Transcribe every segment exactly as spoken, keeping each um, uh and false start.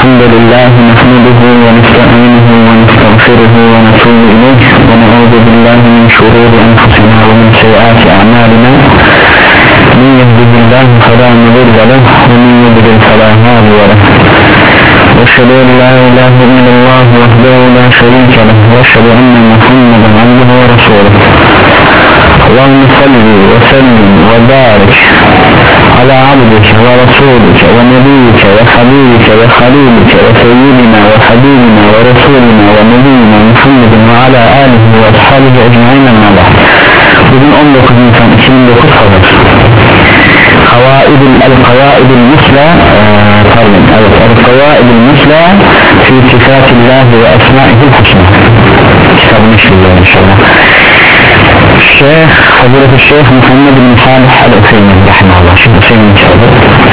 الحمد لله نحمده ونستعينه ونستغفره ونتوب إليه ونعوذ بالله من شرور أنفسنا ومن سيئات أعمالنا من يهده الله فلا مضل له ومن يضلل فلا هادي له وأشهد أن لا إله إلا الله وحده لا شريك له وأشهد أن محمدا عبده ورسوله اللهم صل وسلم وبارك على عبدك ورسولك ونبيك وحبيبك وخليلك وسيدنا وحبيبنا ورسولنا ونبينا محمد وعلى آله وأصحابه أجمعين أما بعد. Bugün on dokuz Nisan iki bin dokuz Hazır Kavaidul el-Kavaidul Musla pardon evet el-Kavaidul Musla fi sifatillah ve esma'ihil husna kitabını işleyeceğiz inşallah. Şeyh Hazreti Şeyh Muhammed bin Salih el-Hüseyin rahimahullah. Şimdi Hüseyin kitabı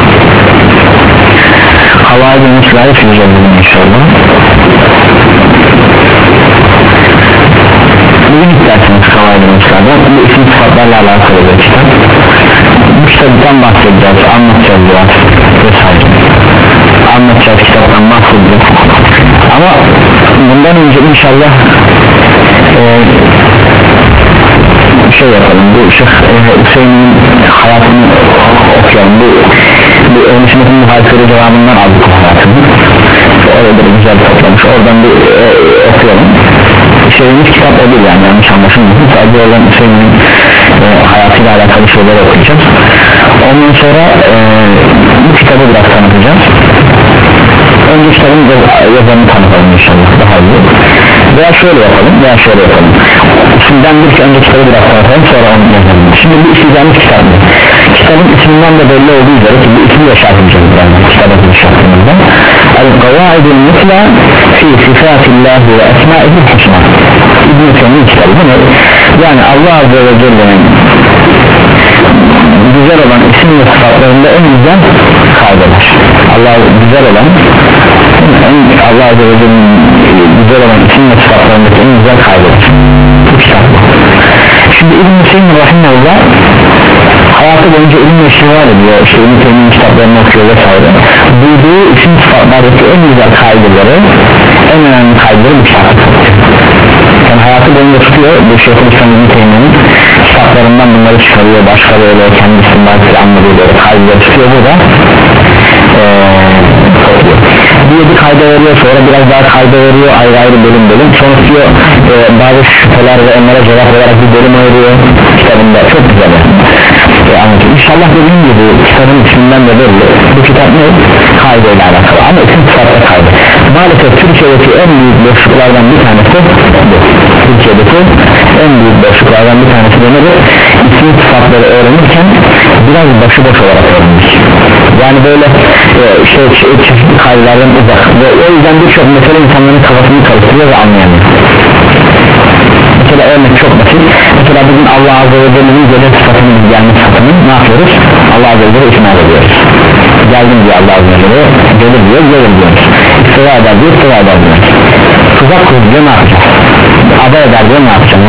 Kavaidul Musla'yı işleyeceğiz inşallah. Bugün isterseniz Kavaidul Musla'da bu isim sıfatlarla alakalı bir kitap. Bu kitaptan bahsedeceğiz, anlatacağız biraz vesaire. Anlatacağız, kitaptan bahsedeceğiz. Ama bundan önce inşallah eee şey yapalım, bu Şeyh Hüseyin'in hayatını okuyalım. Bu, bu Ehl-i muhalifleri cevabından aldık hayatını. Orada bir güzel toplamış, oradan bir e, okuyalım. Şeyimiz kitap o değil yani, yanlış anlaşılmasın. Sadece olan Hüseyin'in e, hayatıyla alakalı şeyleri okuyacağız. Ondan sonra e, bu kitabı biraz tanıtacağız. Önce kitabın yazarını tanıtalım inşallah, daha iyi. Veya şöyle yapalım, veya şöyle yapalım. Şimdiden bir ki önce kitabı biraz tanıtalım, sonra onu yazalım. Şimdi bu işleyeceğimiz kitap mı? Kitabın isminden de belli olduğu üzere ki bu ismi de şart edeceğiz yani kitabın şartlarında. El-Kavaidul Musla fi sifatillahi ve esma'ihil husna. İbn-i Teymiye kitabı değil mi? Yani Allah Azze ve Celle'nin güzel olan isim ve sıfatlarında en güzel kaydeler. Allah güzel olan en, Allah Azze ve Celle'nin güzel olan isim ve sıfatlarındaki en güzel kaydeler. Bu kitap. Şimdi İbn-i Hüseyin rahimahullah hayatı boyunca ilim iştigal ediyor, işte İbn-i Teymiye'nin kitaplarını okuyor vesaire. Duyduğu isim sıfatlardaki en güzel kaydeleri, en önemli kaydeleri bu kitap. Yani hayatı boyunca tutuyor, bu Şeyhülislam İbn-i Teymiye'nin kitaplarından bunları çıkarıyor, başka böyle kendi isimlerle anladığı böyle kaydeleri tutuyor. Bu da ee, bir yedi kayda veriyor, sonra biraz daha kayda veriyor, ayrı ayrı bölüm bölüm. Sonra diyor e, bazı şüpheler ve onlara cevap olarak bir bölüm ayırıyor kitabında. Çok güzel e, anlatıyor. İnşallah dediğim gibi kitabın isminden de belli. Bu kitap ne? Kayda ile alakalı ama isim kitapta kayda. Maalesef Türkiye'deki en büyük boşluklardan bir tanesi bu. Türkiye'deki en büyük boşluklardan bir tanesi de nedir? İsim sıfatları öğrenirken biraz başıboş olarak öğrenmiş. Yani böyle e, işte çeşitli kaydelerden uzak ve o yüzden birçok mesele insanların kafasını karıştırıyor ve anlayamıyor. Mesela örnek çok basit. Mesela bugün Allah Azze ve Celle'nin gelir sıfatını, gelme sıfatını ne yapıyoruz? Allah Azze ve Celle isnat ediyoruz. Geldim diyor Allah Azze ve Celle, gelir diyor, gelir diyoruz. İstiva eder diyor, istiva eder diyor. Tuzak kur diyor, ne yapacağız? Ada eder diyor, ne yapacağız?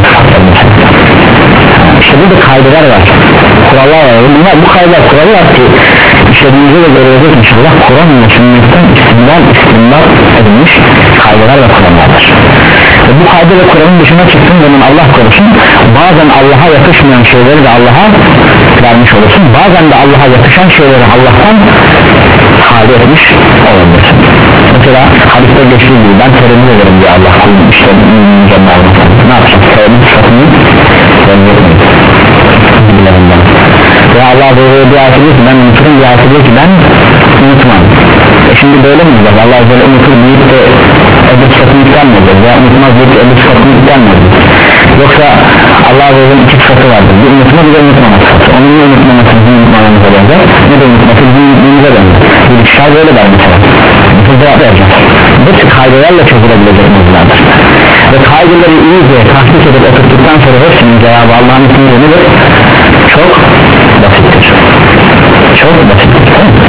İşte burada kaydeler var, kurallar var. Bunlar, bu kaydeler, kurallar ki işlediğimizde de görülecek inşallah. Kur'an ve sünnetten istimdal, istimdal edilmiş kaydeler ve kurallardır. Ve bu kayde ve Kur'an'ın dışına çıktığın zaman Allah korusun, bazen Allah'a yakışmayan şeyleri de Allah'a vermiş olursun, bazen de Allah'a yakışan şeyleri Allah'tan hali etmiş olabilirsin. Mesela hadiste geçtiği gibi ben terimli ederim diye Allah kulun işte mükemmel ne yapacak? Terimli sıfatını göndermeyin gibilerinden. Ve Allah böyle bir ayet ediyor ki ben unuturum, bir ayet ediyor ki ben unutmam. E şimdi böyle mi olacak? Allah böyle unutur deyip de öbür sıfatını yüklenmeyecek veya unutmaz deyip de öbür sıfatını yüklenmeyecek. Yoksa Allah böyle iki sıfatı vardır, bir unutma bir de unutmama sıfatı. Onun ne unutmaması bizim unutmamamıza benzer, ne de unutması bizim unutmamıza benzer. Bir kişiler böyle der mesela. Bu cevap vereceğiz. Bu tür kaydelerle çözülebilecek mevzulardır. Ve kaydeleri iyice tahkik edip oturttuktan sonra hepsinin cevabı Allah'ın ismiyle nedir? Çok basittir. Çok basittir.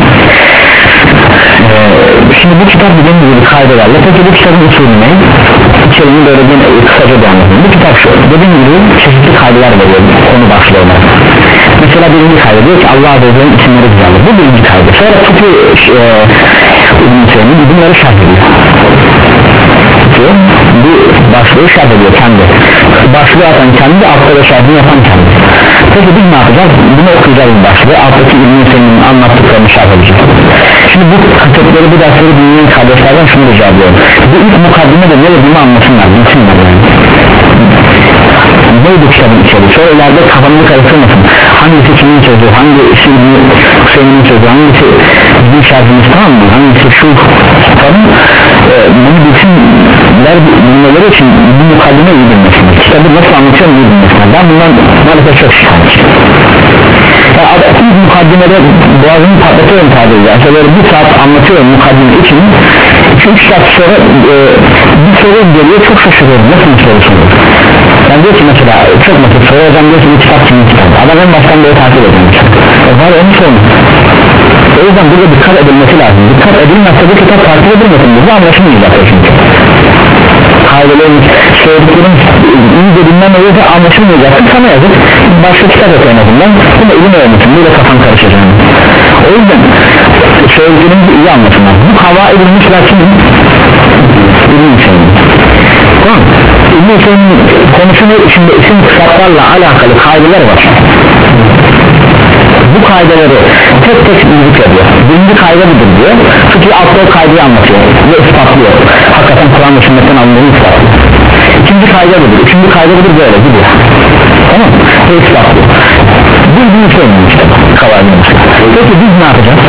Ee, şimdi bu kitap dediğim gibi kaydelerle. Peki bu kitabın usulü ne? İçeriğini böyle bir kısaca bir anlatayım. Bu kitap şu. Dediğim gibi çeşitli kaydeler veriyor konu başlığı olarak. Mesela birinci kaydı diyor ki Allah Azze ve Celle'nin isimleri güzeldir. Bu birinci kaydı. Sonra tutuyor e, İbn-i Teymiye bunları şerh ediyor. Bu başlığı şerh ediyor kendi, başlığı atan kendi, altta da şerhini yapan kendi. Peki biz ne yapacağız? Bunu okuyacağız başlığı, alttaki İbn-i Teymiye'nin anlattıklarını şerh edeceğiz. Şimdi bu kitapları, bu dersleri dinleyen kardeşlerden şunu rica ediyorum: bu ilk mukaddime de ne dediğimi anlasınlar, bilsinler yani. Neydi kitabın içeriği? Sonra ileride kafamını karıştırmasın. Hangisi kimin sözü, hangisi İbn-i Hüseyin'in sözü, hangisi bizim şerhimiz, tamam mı? Hangisi şu kitabın, e, bunu bilsinler, bilmeleri için bu mukaddime iyi bilmesinler. Kitabı nasıl anlatıyorum iyi bilmesinler. Ben bundan maalesef çok şikayetçiyim. Ya adetli mukaddimede boğazını patlatıyorum tabiriyle. Aslında bir saat anlatıyorum mukaddime için, iki üç saat sonra e, bir soru geliyor, çok şaşırıyorum. Nasıl bir soru soruyor? Ben diyor ki mesela, çok basit soru, hocam diyor ki bu kitap kimin kitabı? Adam en baştan böyle takip ediyor. E var onu sorun. O yüzden burada dikkat edilmesi lazım. Dikkat edilmezse bu kitap takip edilmesin. Bu anlaşılmayacak çünkü. Kaydelerin, söylediklerin iyi dediğinden öyle anlaşılmayacak. Sana yazık, başka kitap yok en azından. Buna ilim öğrenmesin, böyle kafan karışacak. O yüzden söylediklerimizi iyi anlasınlar. Bu hava edilmiş lakin İbn-i Hüseyin. Tamam. İbn-i Hüseyin'in konusunu içinde isim sıfatlarla alakalı kaydeler var. Bu kaydeleri tek tek zikrediyor. Birinci kayda budur diyor. Çünkü altta o kaydeyi anlatıyor ve ispatlıyor. Hakikaten Kur'an ve sünnetten alındığını ispatlıyor. İkinci kayda budur, üçüncü kayda budur, böyle gidiyor. Tamam mı? Ve ispatlıyor. Bu İbn-i Hüseyin'in işte kavadimiz. Peki biz ne yapacağız?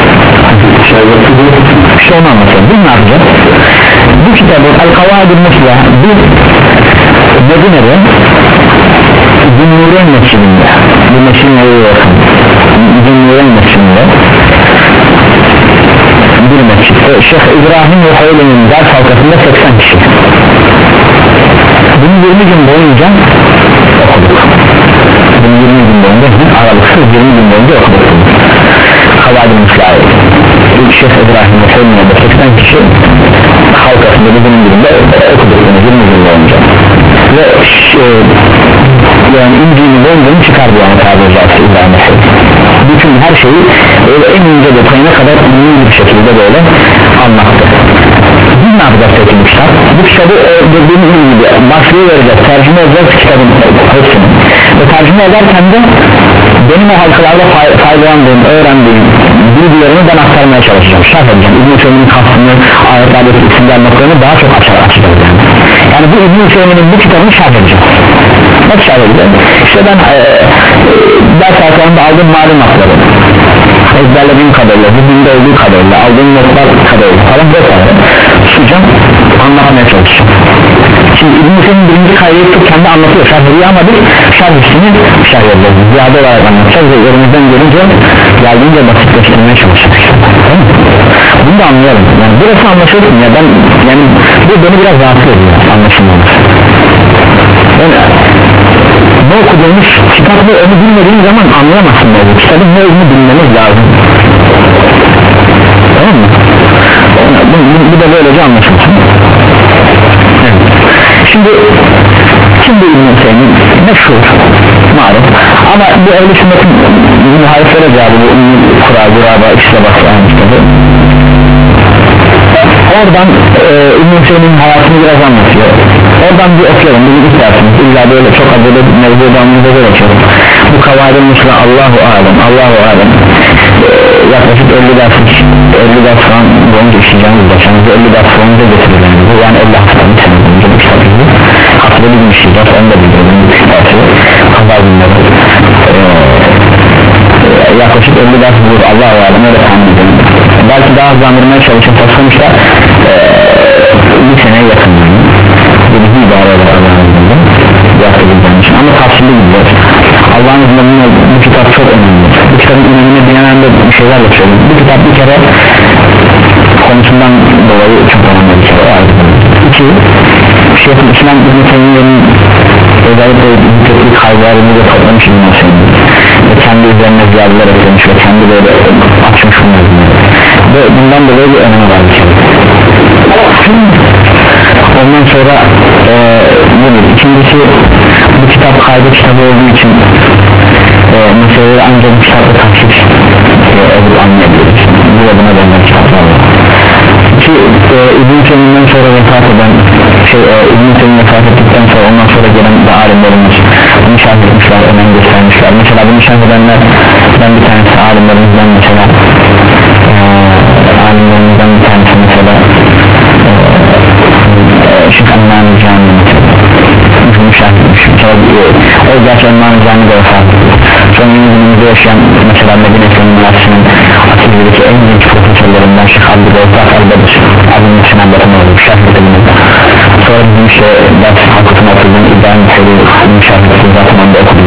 İşte onu anlatıyorum. Biz ne yapacağız? Bu kitabı El-Kavadil Musla biz Medine'de Zünnûren Mescidinde, bu mescidine yakın Zünnûren Mescidinde bir mescitte Şeyh İbrahim ve Hayli'nin ders halkasında seksen kişi, bunu yirmi gün boyunca okuduk. Bunu yirmi gün boyunca aralıksız yirmi gün boyunca okuduk. Kavadil Musla'yı Şeyh İbrahim ve Hayli'nin seksen kişi halkasında bizim gününde okuduk yirmi gün boyunca ve e, yani İncil'in boyunca çıkardı yani tabiri caizse İbrahim ve Hayli. Bütün her şeyi öyle en ince detayına kadar iyi bir şekilde böyle anlattı. Biz ne yapacağız peki bu kitap? Bu kitabı e, dediğimiz gibi başlığı vereceğiz, tercüme edeceğiz kitabın hepsini ve tercüme ederken de benim o halkalarda fay faydalandığım, öğrendiğim bilgilerini ben aktarmaya çalışacağım, şerh edeceğim. İbn-i Hüseyin'in kastını, ayetlerdeki isimler noktalarını daha çok açar açacağız yani. Yani bu İbn-i Hüseyin'in bu kitabını şerh edeceğim. Nasıl şerh edeceğim? İşte ben e, e, ders halkalarında aldığım malumatları, ezberlediğim kadarıyla, zihnimde olduğu kadarıyla, aldığım notlar kadarıyla falan vesaire tutacağım, anlatmaya çalışacağım. Şimdi İbn-i Hüseyin'in birinci kaydeyi tutup kendi anlatıyor, şerh ediyor ama biz şerh üstünü şerh edeceğiz, ziyade olarak anlatacağız ve elimizden gelince geldiğince basitleştirmeye çalışacağız. Tamam mı? Bunu da anlayalım, yani burası anlaşılsın ya, ben yani bu beni biraz rahatsız ediyor anlaşılmamış. Yani ne okuduğumuz kitabı onu bilmediğin zaman anlayamazsın dedi. Kitabın ne olduğunu bilmemiz lazım. Tamam mı? Bu, bu, bu da böylece anlaşılsın. Evet. Şimdi şimdi İbn-i Hüseyin'in meşhur malum ama bu ehl-i sünnetin muhaliflere cevabı bu Ümmü Kura, Guraba, İşte Basra'nın kitabı. Oradan e, İbn-i Hüseyin'in hayatını biraz anlatıyor. Oradan bir okuyalım, bir ilk dersimiz illa böyle çok adıyla mevzudanımızda böyle açalım. Bu Kavadil Musla Allahu Alem, Allahu Alem e, yaklaşık elli ders elli ders falan boyunca işleyeceğimiz başımızda elli ders boyunca getirilen bu yani elli haftanın sene boyunca bu kitap gibi haftada bir gün işleyeceğiz, onu da bildirelim bu kitabı Kavadil Musla e, yaklaşık elli ders bulur Allahu Alem, öyle tahmin edelim. Belki daha hızlandırmaya çalışıp sonuçta e, bir seneye yakın yani bir idare eder Allah'ın izniyle yaklaşık için ama tavsiyeli gidiyor. Allah'ın izniyle bu kitap çok önemli. Bu kitabın önemine dinlenen de bir şeylerle söyleyeyim. Bu kitap bir kere konusundan dolayı çok önemli bir kere. İki, Şeyh-i İslam İbn-i Teymiye'nin özellikle zikrettiği kayıtlarını da toplamış İbn-i Hüseyin ve kendi üzerine ziyadeler eklemiş ve kendi böyle açmış bunları ve bundan dolayı bir önemi var bir kere. Ondan sonra e, budur. İkincisi bu kitap kaydı kitabı olduğu için e, meseleleri ancak bu kitapla takip e, edip anlayabiliriz. Bu da buna benzer kitaplar var. Teymi'den sonra vefat eden şey, e, İbn-i Teymi vefat ettikten sonra ondan sonra gelen de alimlerimiz bunu şerh etmişler, önem göstermişler. Mesela bunu şerh edenlerden bir tanesi alimlerimizden mesela e, alimlerimizden bir tanesi mesela e, Şeyh Emmani Cami bunu şerh etmiş. O gerçi Emmani Cami'de vefat etmiş. Sonra günümüzde yaşayan mesela Medine Üniversitesi'nin Asil'deki en genç profesörlerinden Şeyh Abdülazak Al-Bedir Abdülazak Sinan Batın oldu şerh edilmiş. Sonra bizim işte ders hakikatine okuduğum İbrahim Seri şerh edilmiş zaten onda okudum.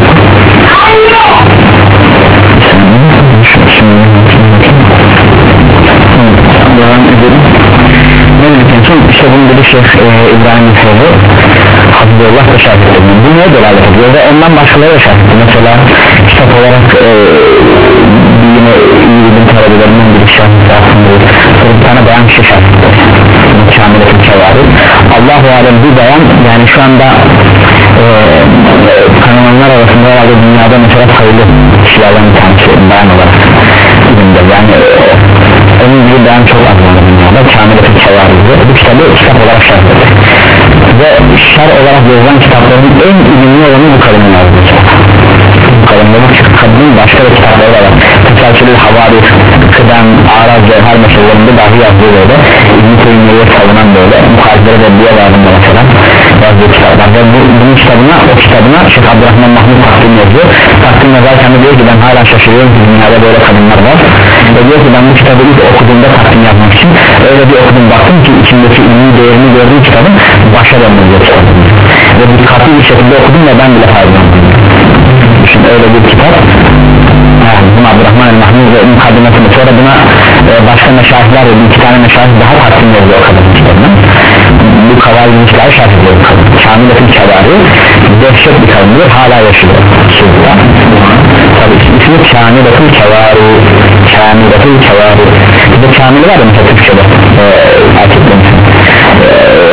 Devam edelim. Ne dedik en son? İşte bunu dedi Şeyh e, İbrahim Seri Hafizullah da şerh edilmiş. Bu neye delalet ediyor ve ondan başkaları da şerh edilmiş. Mesela kitap olarak e, yine iyi bilim talebelerinden bir şerh edilmiş. Bir tane bayan kişi şerh edilmiş. Kamil-i Kevari Allah-u Alem bir bayan, yani şu anda e, tanımanlar arasında herhalde dünyada mesela sayılı kişilerden bir tanesi bayan olarak yani e, onun gibi bayan çok az var dünyada. Kamil-i Kevari bu kitabı kitap olarak şerh edilmiş ve şer olarak yazılan kitapların en ünlü olanı bu kadının yazdığı bu kadının çünkü kadının başka da kitapları var. Tesalsülü Havadis, Kıdem, Araz ve her meselelerinde dahi yazdığı böyle İbn-i Teymiye'ye savunan böyle muhaliflere de diye vardığında mesela yazdığı kitaplar ve bu, bunun kitabına o kitabına Şeyh Abdurrahman Mahmud takdim yazıyor. Takdim yazarken de diyor ki ben hala şaşırıyorum ki dünyada böyle kadınlar var ve diyor ki ben bu kitabı ilk okuduğumda takdim yapmak için öyle bir okudum, baktım ki içindeki ünlü değerini gördüğüm kitabın başa dönmüyor kitabım ve dikkatli bir şekilde okudum ve ben bile faydalandım. Şimdi öyle bir kitap yani bunu Abdurrahman el-Mahmud ve mukadimesini sonra buna e, başka meşahitler ve bir iki tane meşahit daha takdim ediyor o kadar kitabına. Bu kavalimizler şart ediyor Kamil-i Kevari dehşet bir kadındır, hala yaşıyor tabi ismi Kamil-i Kevari Kamil-i Kevari bir de Kamil var ya mesela Türkçe'de e, erkeklerin e,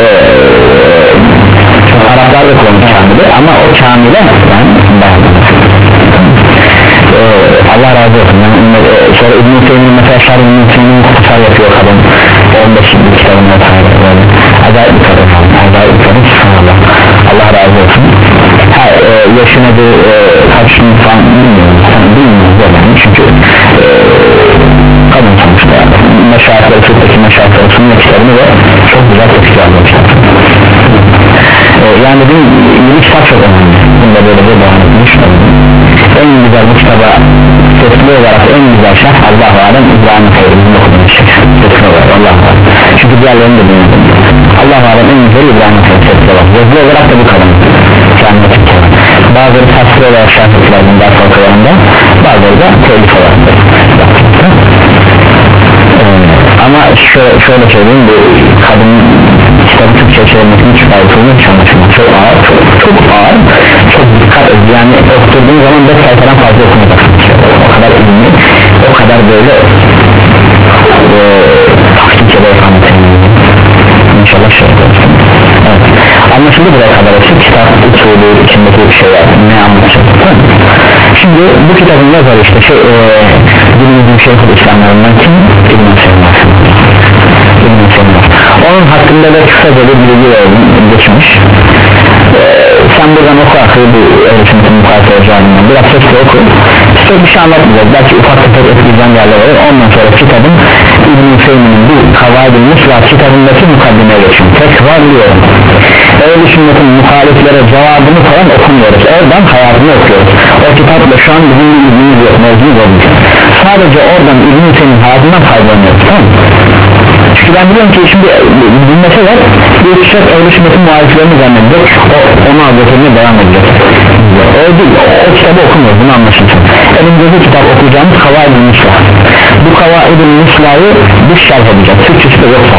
e, Araplar da kullanır Kamil'i ama o Kamil'e yani e, Allah razı olsun yani, e, sonra İbn-i Teymi'nin mesela Şarj İbn-i Teymi'nin kutusar yapıyor kadın on beş yıllık kitabını böyle acayip bir kadın acayip bir kadın Allah, Allah razı olsun ha, e, yaşı nedir e, kaç yıl falan bilmiyorum yani bilmiyorum yani çünkü e, kadın sonuçta yani meşahitleri Türk'teki meşahitleri sünnetlerini ve çok güzel tepki almışlar e, yani bir yeni kitap çok önemli bunda böyle bir devam etmiş en güzel bu kitaba sesli olarak en güzel şah Allah-u Alem İbrahim Kayır'ın okuduğumuz şey sesli olarak Allah-u Alem çünkü diğerlerini de bilmiyorum Allah-u Alem en güzel İbrahim Kayır sesli olarak sesli olarak da bu kadın bazıları tasvir olarak şah ettiler bunun daha korkularında bazıları da telif olarak ee, ama şöyle, şöyle söyleyeyim bu kadın kitabı Türkçe çevirmesinin hiç faydasını hiç anlaşılmaz çok ağır çok, çok ağır çok dikkat et yani okuduğun zaman beş sayfadan fazla okumayacaksın o kadar ilmi o kadar böyle e, tahkik eder inşallah şey olsun evet. Anlaşıldı buraya kadar olsun kitap usulü içindeki şeyler ne anlatacak şimdi bu kitabın yazarı işte şey e, günümüzün şeyhul İslamlarından kim? İbn-i Seyyid İbn-i Seyyid onun hakkında da kısaca bir bilgi geçmiş ee, sen buradan oku akıyı bu öğretimizin mukayese olacağından biraz sesle oku çok bir şey anlatmayacak belki ufak tefek etkileyeceğim yerler olur ondan sonra kitabın İbn-i Seyyid'in bu Kavaid-i Musla kitabındaki mukaddimeye geçiyorum tekrarlıyorum öyle sünnetin muhaliflere cevabını falan okumuyoruz oradan hayatını okuyoruz o kitapla şu an bizim bir ilgimiz yok mevzumuz olmuş sadece oradan İbn-i Seyyid'in hayatından faydalanıyoruz tamam mı? Çünkü ben biliyorum ki şimdi dinlese var bir kişiler öyle sünnetin muhaliflerini zannedecek o, onu anlatımına devam edecek o değil o, o kitabı okumuyor bunu anlaşılsın elimizde kitap okuyacağımız Kavaid-i Musla bu Kavaid-i Musla'yı biz şerh edeceğiz Türkçesi de yok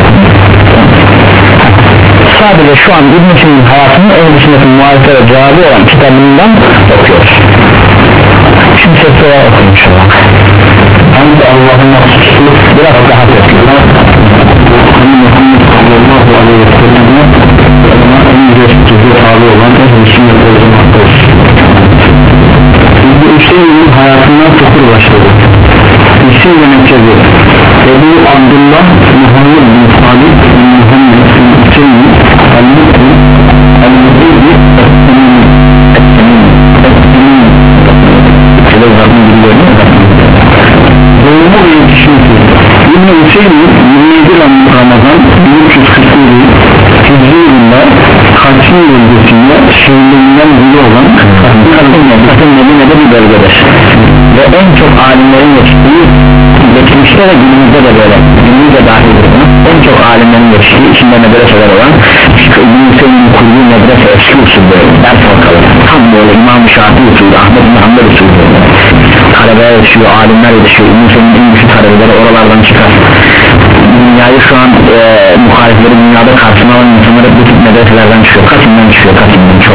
sadece şu an İbn-i Seyyid'in hayatının öyle sünnetin muhaliflere cevabı olan kitabından okuyoruz şimdi sesli olarak okuyun inşallah Hamd Allah'ın mahsuslu biraz daha sesli Muhammed sallallahu aleyhi ve sellem'e en güzel tabi olan en sünnet olmakta olsun İbn-i Seyyid'in hayatından sıfır başladı İsim ve Mekke'de Ebu Abdullah Muhammed bin Salih bin Muhammed İbn-i Hüseyin'in yirmi yedi Ramazan bin üç yüz kırk yedi Hicri yılında Kaçın bölgesinde şehirlerinden biri olan Kasım Medine'de bir bölgedir ve en çok alimlerin geçtiği, geçmişte ve günümüzde de böyle, günümüzde dahildir buna, en çok alimlerin geçtiği, içinde medreseler olan İbn-i Hüseyin'in kurduğu medrese eski usulü, ders halkaları tam böyle İmam-ı Şafii usulü, Ahmet bin Hanbel usulü, talebeye yetişiyor, alimler yetişiyor. İbn-i Hüseyin'in en güçlü talebeleri oralardan çıkar. Dünyayı şu an e, muhalifleri dünyada karşısına alan insanlar bu tip medreselerden çıkıyor. Kaçından çıkıyor, kaçından çok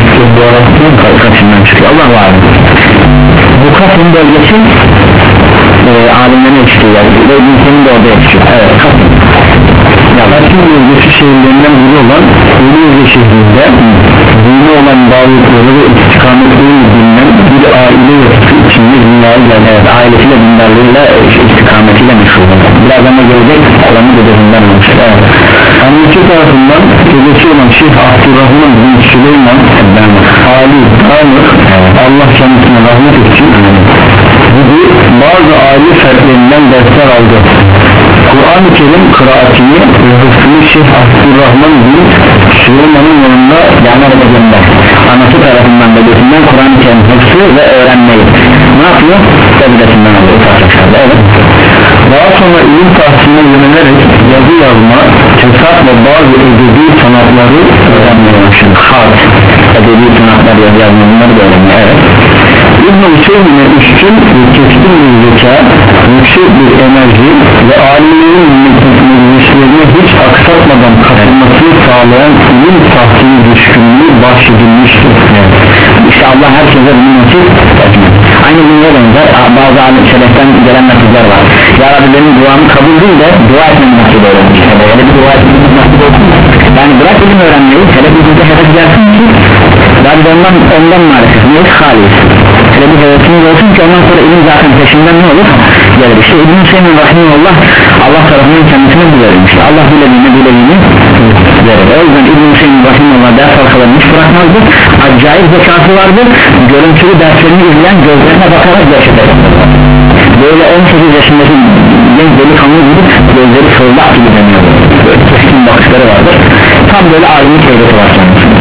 kaçından çıkıyor, Allah var. Bu Kasım bölgesi e, alimlerin yetiştiği yer ve İbn-i Hüseyin de orada yetişiyor. Evet, Kasım Kasım bölgesi şehirlerinden biri olan Ölüyüzü şehrinde dini olan bağlılıkları ve istikametleri bilinen bir aile yapısı içinde dünyaya geldi. Evet, ailesiyle dindarlığıyla istikametiyle meşhur. Birazdan da gelecek olanı dedesinden olmuştur. Evet. Annesi tarafından dedesi olan Şeyh Abdurrahman bin Süleyman Ali Tanrı Allah kendisine rahmet etsin gibi bazı aile fertlerinden dersler aldı. Kur'an-ı Kerim kıraatini ve hıfzını Şeyh Abdurrahman bin Süleyman'ın yanında yanlar edeceğinde anası tarafından dedesinden Kur'an-ı Kerim hıfzı ve öğrenmeyi ne yapıyor? Dedesinden alıyor. Evet. Daha sonra ilim tahsiline yönelerek yazı yazma, tesat ve bazı edebi sanatları öğrenmeye başladı. Harf, edebi sanatlar yazı yazma bunları da öğrenmeye. Evet. İbn-i Hüseyin'e üstün ve keskin bir zeka, yüksek bir enerji ve alimlerin meclislerine hiç aksatmadan katılmasını sağlayan ilim tahsili düşkünlüğü bahşedilmiştir. Evet. İşte Allah herkese bunu nasip etmez. Aynı bununla benzer bazı alim seleften gelen nasipler var. Ya Rabbi benim duamı kabul değil de dua etmem nasip öğrenmiş. Yani bir dua etmem nasip olsun. Yani bırak ilim öğrenmeyi, hele bir günde hedef gelsin ki Rabbi ondan, ondan maalesef neyse halis. Hele bir hedefimiz olsun ki ondan sonra ilim zaten peşinden ne olur? Gelir. İşte İbn-i Hüseyin Rahimullah Allah tarafından kendisine bu verilmiş. Allah dilediğini dilediğini verir. O yüzden İbn-i Hüseyin Rahimullah ders halkalarını hiç bırakmazdı. Acayip zekası vardı. Görüntülü derslerini izleyen gözlerine bakarak gerçekten böyle on sekiz yaşındaki genç delikanlı gibi gözleri fırlak gibi deniyor. Böyle keskin bakışları vardır. Tam böyle alimlik heybeti var kendisi.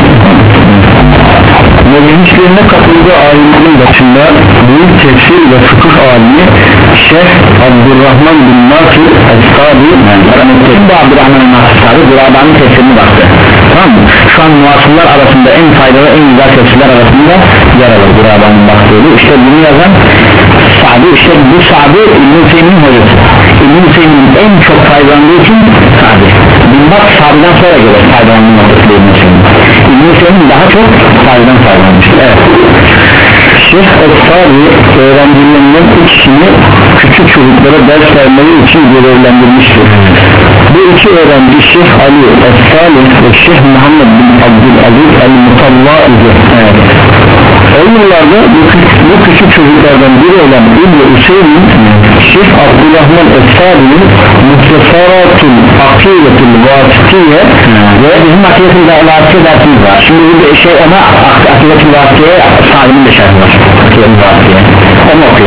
Meclislerine katıldığı alimlerin başında büyük tefsir ve fıkıh alimi Şeyh Abdurrahman bin Nasir Es-Sadi bu Abdurrahman Nasir Guraba'nın tefsirini baktı. Tamam mı? Şu an muasırlar arasında en faydalı en güzel tefsirler arasında yer alır Guraba'nın baktığı. İşte bunu yazan Sa'di, işte bu Sa'di İbn-i Hüseyin'in hocası. İbn-i Hüseyin'in en çok faydalandığı için Sa'di. Bin bak Sa'di'den sonra gelir faydalandığı noktası İbn-i Hüseyin'in. İbn-i Hüseyin'in daha çok faydadan faydalanmıştır. Evet. Şeyh Es-Sadi öğrencilerinden ikisini küçük çocuklara ders vermeyi için görevlendirmiştir. Bu iki öğrenci Şeyh Ali Es-Salih ve Şeyh Muhammed bin Abdülaziz El-Mutalla idi. Evet. O yıllarda bu, bu küçük çocuklardan biri olan İbn-i Hüseyin'in Şeyh Abdurrahman Es-Sadi'nin Muhtesaratul Akidetul Vasitiye ve bizim Akidetul Vasitiye dersimiz var. Şimdi bir şey ona Akidetul Vasitiye Sadi'nin de şartı var. Akidetul Vasitiye onu okuyor.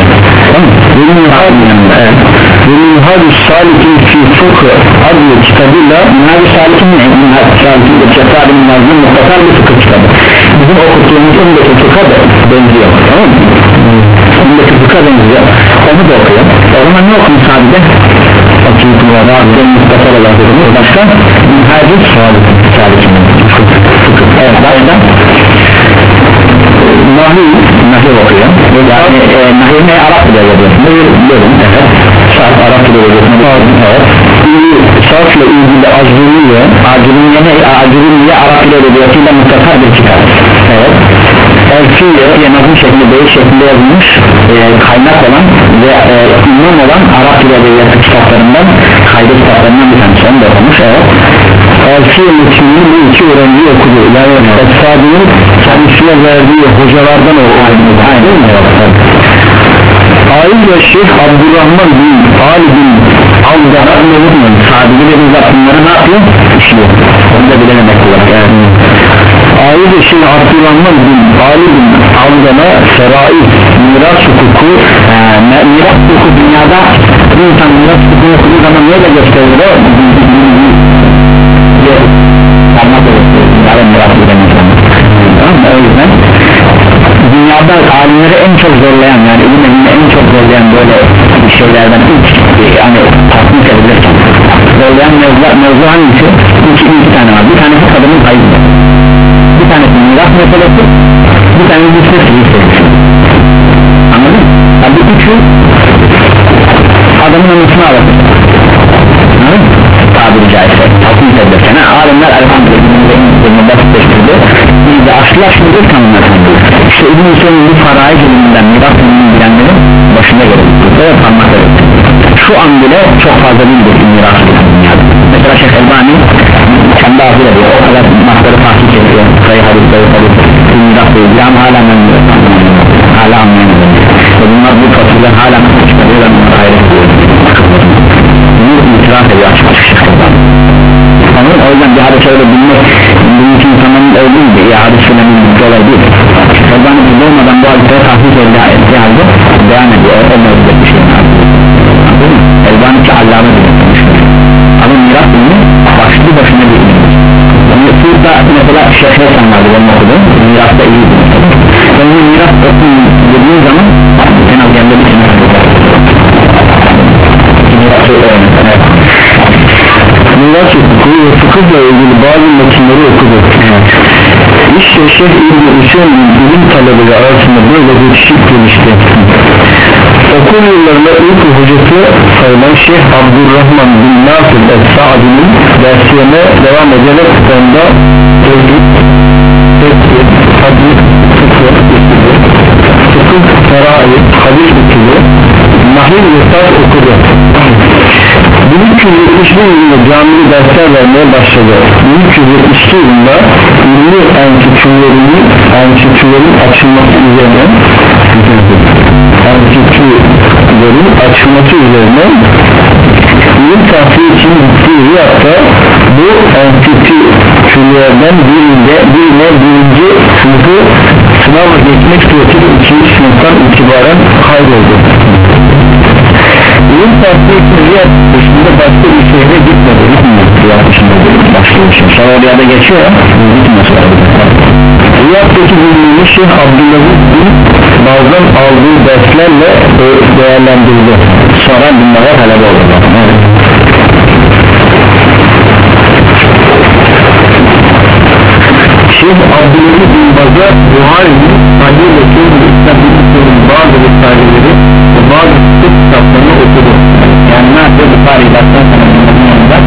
Ve Minhadus Salik'in fi fıkı adlı kitabıyla Minhadus Salik'in ne? Minhadus Salik'in de Cesare'nin nazım muhtasar bir fıkıh kitabı. Bizim okuttuğumuz öndeki fıkha da benziyor, tamam mı? Öndeki fıkha benziyor, onu da okuyor. O zaman ne okumuş sadece? Akidetul Vasitiye muhtasar olarak okumuş. Başka? Minhadus Salik'in fıkıh. Evet, başka? Nahi Nahi okuyor. Yani e, Nahi ne? Arap bile yazıyor. Nahi biliyorum. Evet. Sarf Arap bile yazıyor. Evet. Sarfla ilgili Acuriyye Acuriyye ne? Acuriyye Arap bile yazıyla muhtasar bir kitap. Evet. Elfiye nazım şeklinde değil şeklinde yazılmış e, kaynak olan ve e, imam olan Arap bile yazı kitaplarından kaydı kitaplarından bir tanesi. Onu da okumuş. Evet. Elfiye metinini bu iki öğrenci okudu. Yani Es-Sadi'nin kendisine verdiği hocalardan o aynı. Aynen. Ayrıca Şeyh Abdurrahman bin Ali bin Avdara unutmayın. Sadi'yi ve bizzat bunları ne yapıyor? İşliyor. Onu da bilememek olarak. Yani. Ayrıca Şeyh Abdurrahman bin Ali bin Avdara Serai miras hukuku e, miras hukuku dünyada bir insan miras fıkhını okuduğu zaman neyle gösterilir o? Parmak olursa dünyada miras eden insan. Tamam mı? O yüzden dünyada alimleri en çok zorlayan, yani ilim elinde en çok zorlayan böyle şeylerden ilk yani tatmin edebilirsin zorlayan mevzu, mevzu hangisi? İki, iki tane var. Bir tanesi kadının hayızı, bir tanesi miras meselesi, bir tanesi bir sürü. Anladın mı? Yani bu üçü adamın anısını alır. Anladın mı? Tabiri caizse tatmin edebilirsin. Alimler elhamdülillah basitleştirdi. Biz de asla şimdi tanımlar. İşte İbn-i Hüseyin'in bu faraid ilminden, miras ilminden bilenlerin başına gelir. Evet, parmak verir. Şu an bile çok fazla değildir miras ilminden. Mesela Şeyh Elbani kendi ağzıyla diyor, o kadar masları tahkik ediyor. Sayı hadis, sayı hadis, miras değil. Yani hala anlamıyor. Hala anlayamıyor. Ve bunlar bu fasıllar hala nasıl çıkarıyor ve bunlar hayret ediyor. Bunu itiraf ediyor açık açık Şeyh Elbani. Anladın? O yüzden bir hadis öyle bilmek bunun için insanların olduğu gibi ya hadis önemli bir olay değil. Elbani burada olmadan bu hadisleri tahkik ettiği halde devam ediyor. O mevzuda bir şey. Elbani ki Allah'ını bilmiş. Ama miras ilmi başlı başına bir ilmidir. Burada mesela Şeyh Hasan vardı benim okudum. Mirasta iyi bir mesela. Ben bu miras dediğim zaman en az yerinde bir sene mirası öğrenir. Miras hukuku ve fıkıhla ilgili bazı metinleri okudu. İşte Şeyh İbn-i Hüseyin'in bilim talebeleri arasında böyle bir kişilik gelişti. Okul yıllarında ilk hocası sayılan Şeyh Abdurrahman bin Nasir Es-Sa'di'nin derslerine devam ederek onda tevhid, tevhid, hadis, fıkıh, fıkıh, feraid, hadis hükümü, nahil ve saz okudu. bin üç yüz yetmiş bir yılında camili dersler vermeye başladı. bin üç yüz yetmiş iki yılında ünlü enstitülerinin enstitülerin açılması üzerine enstitülerin açılması üzerine ilim tahsil için gittiği Riyad'da bu enstitülerden birinde birine birinci sınıfı sınavla geçmek suretiyle ikinci sınıftan itibaren kaydoldu. İlim tahsil için Riyad dışında başka bir şehre gitmedi. Riyad dışında başka bir şehre. Sonra Riyad'a geçiyor ya, gitmesi lazım. Riyad'daki bildiğini Şeyh Abdülaziz bin Baz'dan aldığı derslerle değerlendirdi. Sonra bunlara talep oldu. Evet. Şeyh Abdülaziz bin Baz'a Buhari'nin Sahih ve Kevli İslam'ın bazı risaleleri ve bazı sık kitaplarını okudu. Yani ne yapıyor? Buhari'yi baştan sana bunların yanında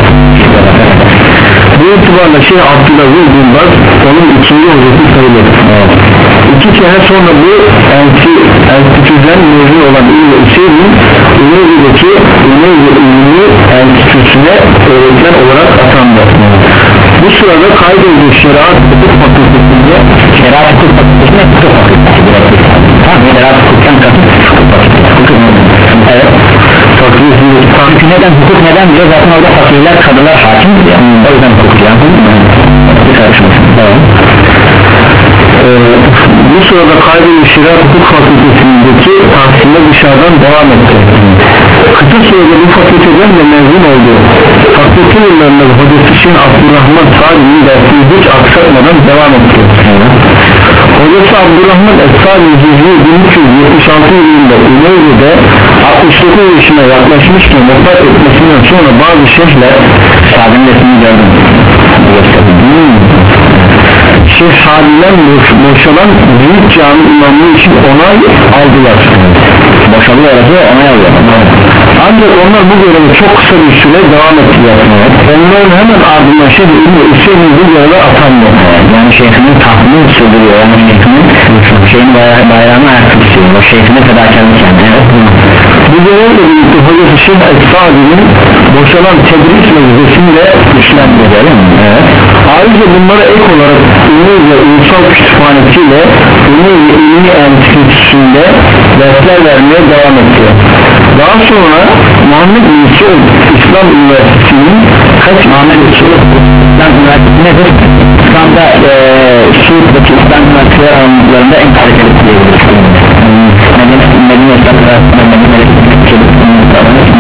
bu itibarla Şeyh Abdülaziz bin Baz onun ikinci hocası sayılır. İki sene sonra bu enstitüden mezun olan İbn-i Hüseyin'in Üneyli'deki Üneyli İlmi Enstitüsü'ne öğretmen olarak atandı. Bu sırada kaydolduğu Şeriat Hukuk Fakültesi'nde Şeriat Hukuk Fakültesi'ne Hukuk Fakültesi tamam, Şeriat Hukuk'tan kasıt Hukuk evet çünkü neden hukuk neden diyor zaten orada fakirler kadılar hakim diyor o yüzden hukuk yani bir karışmasın tamam. Ee, bu sırada kaydolduğu Şeriat Hukuk Fakültesi'ndeki tahsiline dışarıdan devam etti. Kısa sürede bu fakülteden de mezun oldu. Fakülte yıllarında hocası Şeyh Abdurrahman Sa'di'nin dersini hiç aksatmadan devam etti. Hocası Abdurrahman Es-Sa'di bin üç yüz yetmiş altı yılında Üneyli'de altmış dokuz yaşına yaklaşmışken vefat etmesinden sonra bazı şeyhler Sa'di'nin resmini gördüm. Hmm. Şeyh Sa'di'den boş, boşalan büyük cami imamlığı için onay aldılar. Boşalıyor arası onay alıyorlar. Ancak onlar bu görevi çok kısa bir süre devam ettiler. Onların hemen ardından Şeyh İbn-i Hüseyin'in bu göreve atandı. Yani şeyhinin tahtını sürdürüyor. Yani şeyhinin şeyin bayrağını ayakta tutuyor. O şeyhine fedakarlık yani. Evet. Bu görevle birlikte hocası Şeyh Es-Sa'di'nin boşalan tedris meclisini de güçlendiriyor. Evet. Ayrıca bunlara ek olarak Ünlü'yle Ulusal Kütüphanesi ile Ünlü'yle İlmi Enstitüsü'nde dersler vermeye devam etti. Daha sonra Muhammed Yusuf İslam Üniversitesi'nin kaç Muhammed Yusuf İslam Üniversitesi nedir? İslam'da e, Suud'daki İslam Üniversiteleri alanlarında en kaliteli diyebiliriz. Medine İslam'da Medine İslam'da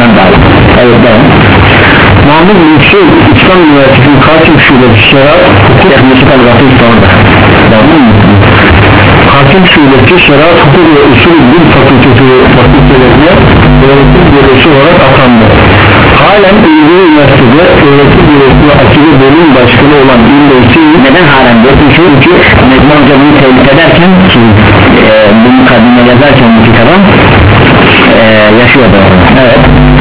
Muhammed bin Hüseyin İslam Üniversitesi'nin Katip Şubesi Şeriat Hukuk Yaklaşık Al-Gatı İstanbul'da Katip Şubesi Şeriat Hukuk ve Usul Din Fakültesi Fakültelerine öğretim görevlisi olarak atandı. Halen İlgili Üniversitede öğretim görevlisi ve akide bölüm başkanı olan İlgili Hüseyin neden halen diyor? Çünkü Necmi Hoca bunu tevhid ederken ki e, bunu kadına yazarken bu kitaba e, yaşıyordu. Evet.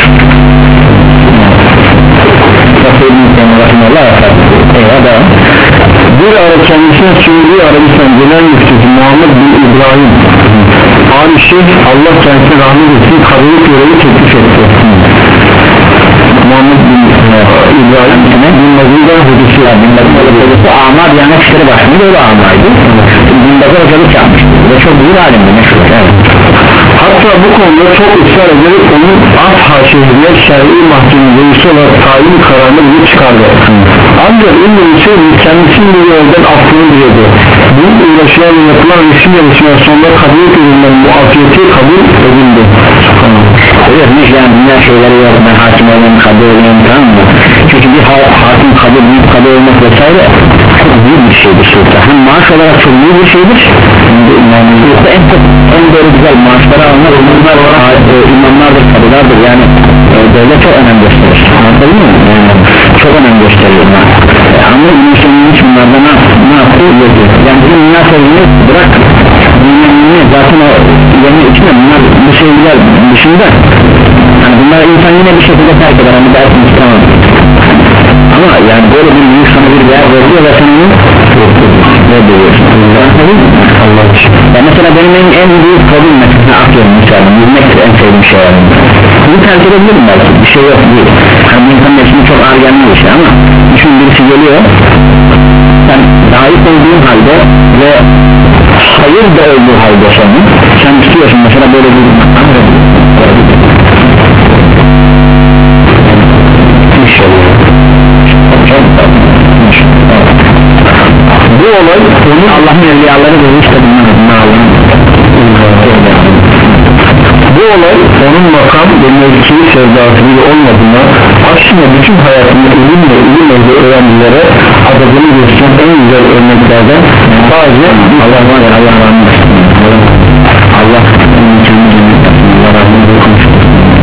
Bir ara kendisine Suudi Arabistan Genel Müftüsü Muhammed bin İbrahim Ali Şeyh Allah kendisine rahmet etsin kadılık görevi teklif etti. Muhammed bin İbrahim bin Mazlu'dan hocası bin Mazlu'dan hocası Amar yani işleri başında öyle Amar'ydı. Bin Mazlu'dan hocalık yapmıştı ve çok büyük alimdi meşhur. Evet. Hatta bu konuda çok ısrar ederek onun Asha şehrine şer'i mahkeme reisi olarak tayin kararını bile çıkardı. Ancak İbn-i Hüseyin kendisinin bir yoldan aklını bilirdi. Büyük uğraşılan ve yapılan resim yarışmalar sonunda kabul edilen muafiyeti kabul edildi. Öyle yani dünya şeyleri yok, ben hakim olayım, kabul olayım, tamam mı? Çünkü bir ha hakim kabul, büyük kabul olmak vesaire çok büyük bir şeydir şurada. Hem maaş olarak çok büyük bir şeydir, yani yoksa en çok en böyle güzel maaşları alanlar imamlar olarak e, imamlardır, kadılardır yani e, devlet çok önem gösterir. Anladın mı? Yani çok önem gösteriyor. E, ama insanın hiç bunlarda ne, ne yaptığı yok. Yani bizim dünya sevgini bırak, dünyanın zaten o yeni içinde bunlar bu şeyler dışında. Yani bunlar insan yine bir şekilde terk eder, hani dersin istemem. Ama yani böyle bir büyük sana bir değer veriyor ve sen onu reddediyorsun. Allah için. Yani mesela benim en, en büyük problem mesela atıyorum mesela yüzmektir en sevdiğim şey yani. Bunu terk edebilirim belki bir şey yok değil. Hani insanın hepsini çok ağır gelmiyor bir şey ama düşün birisi geliyor sen dahil olduğun halde ve hayır da olduğu halde senin sen istiyorsun mesela böyle bir bu olay onun Allah'ın evliyaları ve işte bunlar bu olay onun makam ve mevki sevdasıyla olmadığına aksine bütün hayatını ilim ve ilim ehli öğrencilere adadını gösteren en güzel örneklerden bazı Allah var ya Allah rahmet etsin Allah imkanı cennet etsin Allah rahmet etsin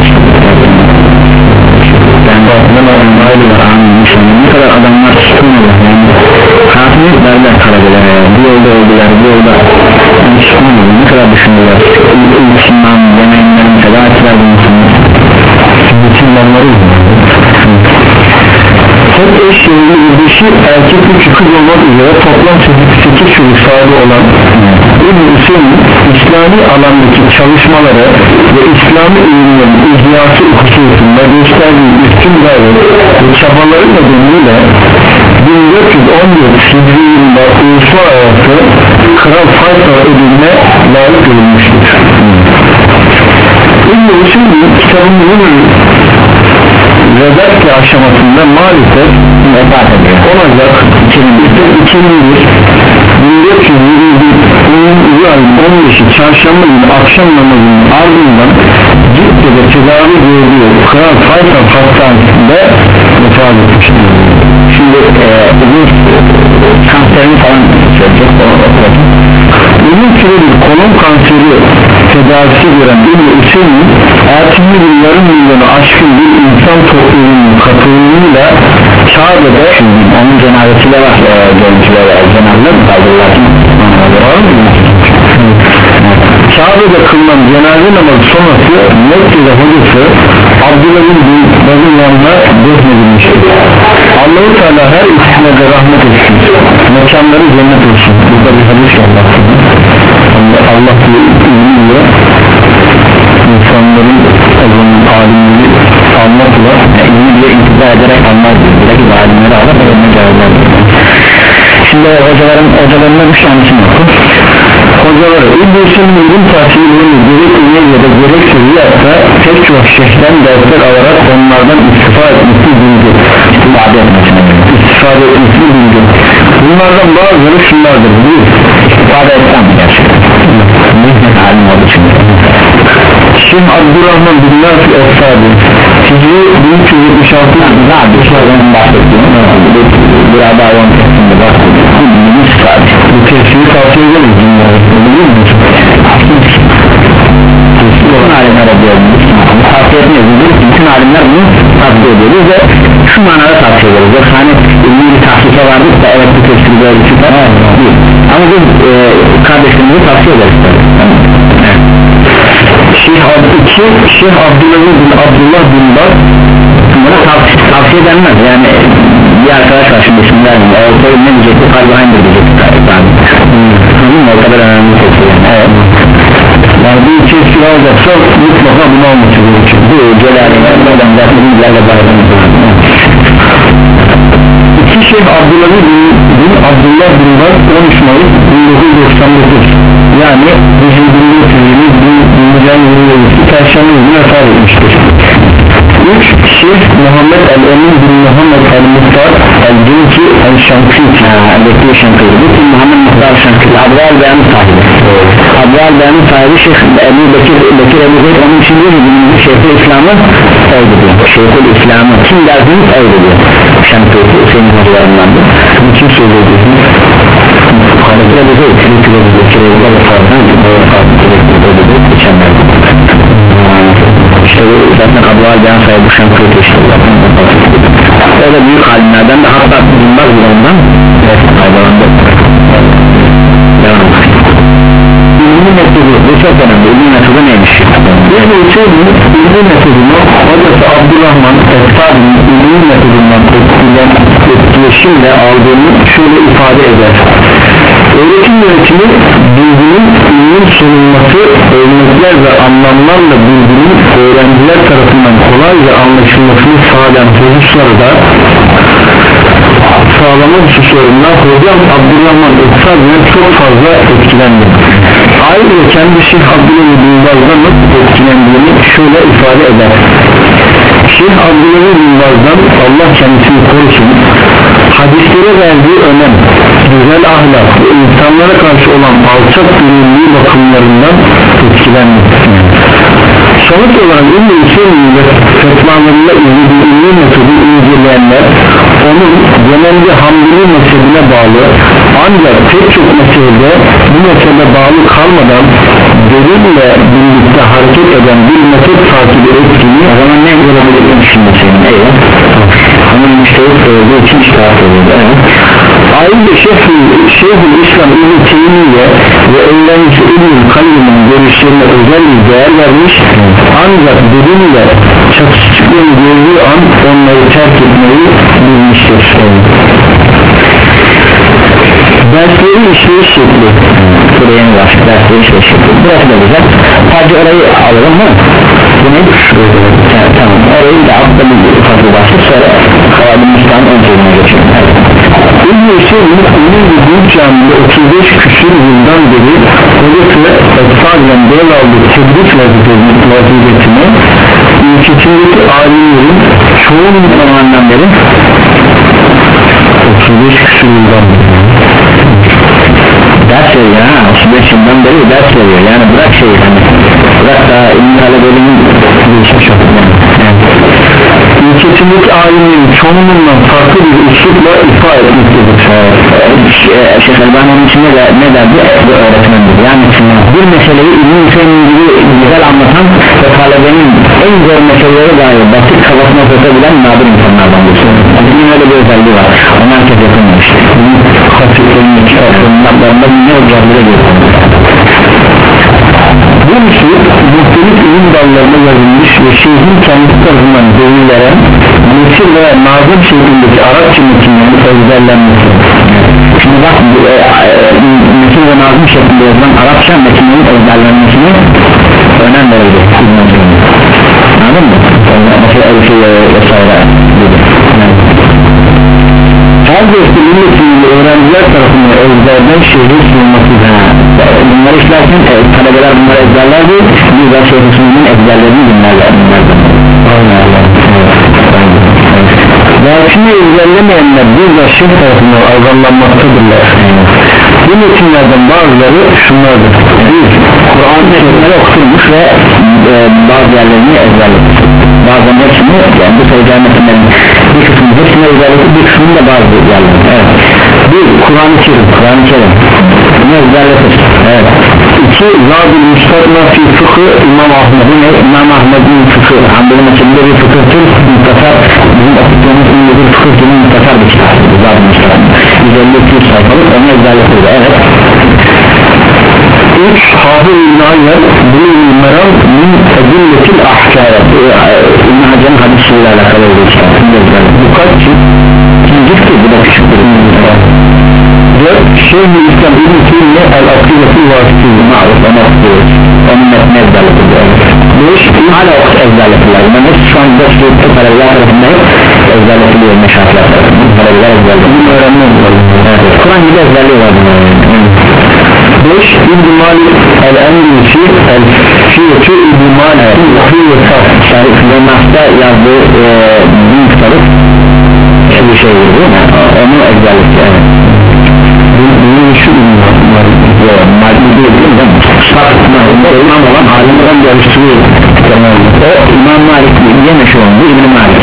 ben de aklımda aile var amin ne kadar adamlar çıkmıyorlar yani hayatını derler karadeler bu yolda öldüler bu yolda yani çıkmıyorlar ne kadar düşünüyorlar uyusundan yemeğinlerin feda ettiler bu insanlar bütün onları tek eş yerinde ilgisi erkek üç kız olmak üzere toplam sekiz çocuk sahibi olan İbn-i Hüseyin İslami alandaki çalışmaları ve İslami ilimlerin ihyası hususunda gösterdiği üstün gayret ve çabaları nedeniyle bin dört yüz on dört Hicri yılında uluslararası Kral Faysal ödülüne layık görülmüştür. İbn-i Hüseyin kitabının redakte aşamasında maalesef vefat ediyor. on Ocak iki bin bir bin dört yüz yirmi ayın on beşi çarşamba günü akşam namazının ardından Cidde'de tedavi gördüğü Kral Faysal Hastanesi'nde vefat etmiştir. Şimdi e, bu kanserin falan söyleyecek uzun süre bir kolon kanseri tedavisi gören İbn-i Hüseyin'in ertesi bir yarım milyonu aşkın bir insan topluluğunun katılımıyla Kabe'de onun cenazesiyle var e, görüntüler var cenazede mi kaldırırlar Kabe'de kılınan cenaze namazı sonrası Mekke'de hocası Abdullah bin Baz'ın yanına defnedilmiştir. Allah-u Teala her ikisine de rahmet etsin, mekanları cennet olsun. Burada bir hadis Allah Allah, Allah diye ünlüyor insanların azının alimleri anlatılır yani ünlü diye intiba ederek anlatılır buradaki alimleri alır ve önüne cevaplar. Şimdi hocaların hocalarından üç tanesini okur. Hocaları İbn-i Hüseyin'in ilim tahsilini gerek üniyle de gerek seviyatta pek çok şeyhten dersler alarak onlardan istifade etmesi bildi. İstifade etmesine istifade etmesini bildi. Bunlardan bazıları şunlardır. Bir, istifade etsem gerçekten. Mehmet alim olduğu için. Şeyh Abdurrahman bin Nafi Efsadi Hicri bin üç yüz yetmiş altı daha bir sorunun bahsettiğim biraz daha on tepkinde bahsettiğim bu tepkiyi tavsiye edelim biliyor musun? Bütün alimler ediyoruz tavsiye etmiyoruz bütün alimler bunu tavsiye ediyoruz ve şu manada tavsiye ediyoruz yoksa hani ilmi bir tahkike vardık da evet bu tepkili böyle bir şey değil ama biz e, kardeşlerimizi tavsiye ederiz evet. Şeyh iki Şeyh Abdullah bin Abdullah bin Baz bunlara tavsiye, tavsiye edilmez yani bir arkadaş var şimdi isim vermeyeyim ortaya ne diyecekti kalbi aynı diyecekti hmm. o kadar önemli tepki yani evet. Yani bir içerisi olacaksa mutlaka bunu olması gerekiyor bu celalinden buradan zaten bilgilerle bağladığımız İki Şeyh Abdullah bin, bin Abdullah bin Baz on üç Mayıs bin dokuz yüz doksan dokuz yani bizim bin dört yüz yirmi bin Perşembe günü vefat etmiştir. Üç Şeyh Muhammed el-Emin bin Muhammed el-Muhtar el-Dinki el-Şankiti el-Bekir Şankiti bu kim Muhammed Muhtar Şankiti Abdal Beyan'ın sahibi Abdal Beyan'ın sahibi Şeyh Ebu Bekir Bekir Ebu Zeyd onun için diyor ki Şeyh-i İslam'ı öldürüyor Şeyh-i İslam'ı kim dersiniz öldürüyor Şankiti senin hocalarındandır bunu kim söylüyor diyorsunuz Bekir Ebu Zeyd Bekir Ebu Zeyd Bekir Ebu Zeyd geçenlerde işte zaten Abdal Beyan sahibi bu Şankiti işte öyle büyük alimlerden de hatta bulunmaz ondan evet faydalandı devam edelim ilmi metodu bu çok önemli ilmi metodu neymiş yani içeriğin ilmi metodunu hocası Abdurrahman Esfa'nın ilmi metodundan etkileşimle aldığını şöyle ifade eder öğretim yönetimi bilginin ilmin sunulması örnekler ve anlamlarla bilginin öğrenciler tarafından kolayca anlaşılmasını sağlayan hususları da sağlama hususlarından hocam Abdurrahman Esfa'nın çok fazla etkilendi ayrıca kendi Şeyh Abdullah bin Baz'dan etkilendiğini şöyle ifade eder Şeyh Abdullah bin Baz'dan Allah kendisini korusun hadislere verdiği önem güzel ahlak ve insanlara karşı olan alçak gönüllü bakımlarından etkilendi sonuç olarak ünlü Hüseyin ve fetvalarında ilgili ilmi metodu inceleyenler onun genelde Hamdili mezhebine bağlı ancak pek çok meselede bu mezhebe bağlı kalmadan delille birlikte hareket eden bir metot takibi ettiğini o zaman ne görebilirim şimdi senin eyvah ama müştehit söylediği için iştahat oluyordu evet. Ayrıca Şeyhül İslam İbn-i Teymiye ve öğrencisi İbn-i Kayyum'un görüşlerine özel bir değer vermiş ancak delille çatışıklığını gördüğü an onları terk etmeyi bilmiştir dersleri işleyiş şekli buraya mı var dersleri işleyiş şekli burası da güzel sadece orayı alalım mı? Bu ne? Tamam orayı da altta bir fazla başlık sonra Kavadı Müslüman ön sözüne geçelim evet. İbn-i Hüseyin'in ünlü bir büyük camide otuz beş küsur yıldan beri hocası Esfa'dan devraldığı tedris vazifesini ülkesindeki alimlerin çoğunun zamanından beri otuz beş küsur yıldan beri ders veriyor ha otuz beş yıldan beri ders veriyor yani bırak şeyi hani bırak da İbn-i Talebe'nin gelişmiş okudum ülkesindeki alimlerin çoğunluğundan farklı bir üslupla ifade etmektedir Şeyh Elbani onun için ne, ne derdi? Bu öğretmendir yani bir meseleyi İbn-i Hüseyin gibi güzel anlatan ve talebenin en zor meseleleri dahi basit kafasına sokabilen nadir insanlardandır bizim öyle bir özelliği var onu herkes yapılmıştır hatırlarının kitaplarında ne özelliğe göstermiş bu üslup muhtelif ilim dallarına yazılmış ve şeyhin kendisi tarafından delillere nesir ve nazım şeklindeki Arapça metinlerin ezberlenmesi şimdi bak e, e, nesir ve nazım şeklinde yazılan Arapça metinlerin ezberlenmesine önem verildi anladın mı? mesela Elif'i vesaire her gösteri milletinin öğrenciler tarafından ezberden şehrin sunulması bunları işlerken e, talebeler bunları ezberlerdi bir de şehrin sunulunun ezberlerini dinlerler Vakını ezberlemeyenler bir de şehir tarafından azarlanmaktadırlar bu metinlerden bazıları şunlardır Kur'an metinleri okutulmuş ve e, bazı yerlerini ezberlemiş bazen hepsini, yani bu söyleyeceğim metinlerin bir kısmını hepsine özellikle, bir kısmını da bazı yerler. Evet. Bir, Kur'an-ı Kerim, Kur'an-ı Kerim ne özelliktir? Evet. İki, Zadül Müstakma fi fıkı İmam Ahmed'in İmam Ahmed'in fıkı Hanbeli meselinde bir fıkıhtır muhtasar, bizim okuttuğumuz ünlü bir fıkıhtır muhtasar bir kitap Zadül Müstakma yüz elli iki yüz sayfalık, ona özelliktir. Evet. Üç, Hafız İbn Hacer Buluğul Meram min Edilletil Ahkâr, İbn Hacer'in hadisiyle alakalı olduğu kitap. Bu kaç cilt? Cilttir, bu da küçüktür. Dört, Şeyh-i İslam İbn Teymiye El-Akidetul Vasitî'yi ma'ruf ve ma'ruf, onun metni ezberletildi. Beş, hala okut ezberletildi. Ben hep şu an beş yıllıkta paralel tarafında hep ezberletiliyor meşahlar tarafında, paralel ezberletildi. Bunu öğrenmem lazım. Kur'an gibi ezberliyorlar. beş, İbn-i Malik El-Endülüsü El-Fiyatü İbn-i Malik El-Fiyatü Nas'ta yazdığı bir kitabı bir şey değil mi? Onu ezberletti. Evet. Bunun şu Malik değil mi? O imam olan alimden görüştürüyor. O İmam Malik yine şu an bu İbn-i Malik.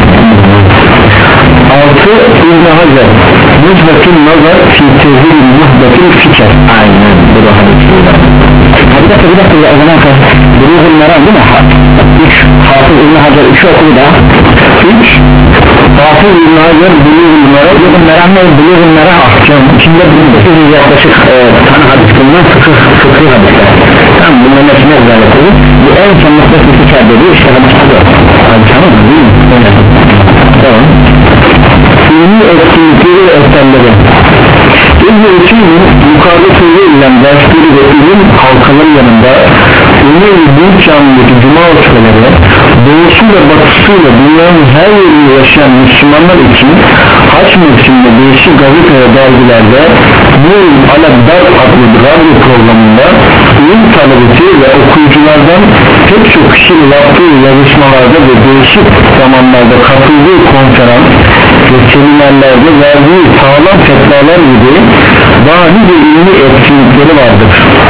Altı, İbn-i Hacer Müzbetin nazar fi tezir muhbetin fikir. Aynen, bu da hadisiydi. Hadi dakika bir dakika o zaman Buluğul Meram değil mi? Üç, Hafız İbn-i Hacer üçü okudu da. Üç, Hafız İbn-i Hacer Buluğul Meram. Buluğul Meram ne? Buluğul Meram ahkam. İçinde dokuz yüz yaklaşık tane hadis bulunan fıkıh hadisler. Tamam, bunların hepsine özellik olur. Bu en son noktası fikir dediği işte hadisler. Hadi tamam mı? Değil mi? Tamam. İlmi etkinlikleri ve eserleri İlmi etkinliğin yukarıda söylenilen dersleri ve ilim halkaları yanında ünlü büyük camideki cuma oturları doğusuyla batısıyla dünyanın her yerinde yaşayan Müslümanlar için haç mevsiminde değişik gazete ve dergilerde Nurul Alabdar adlı radyo programında ilim talebesi ve okuyuculardan pek çok kişinin yaptığı yazışmalarda ve değişik zamanlarda katıldığı konferans ve seminerlerde verdiği sağlam fetvalar gibi daha nice ilmi etkinlikleri vardır.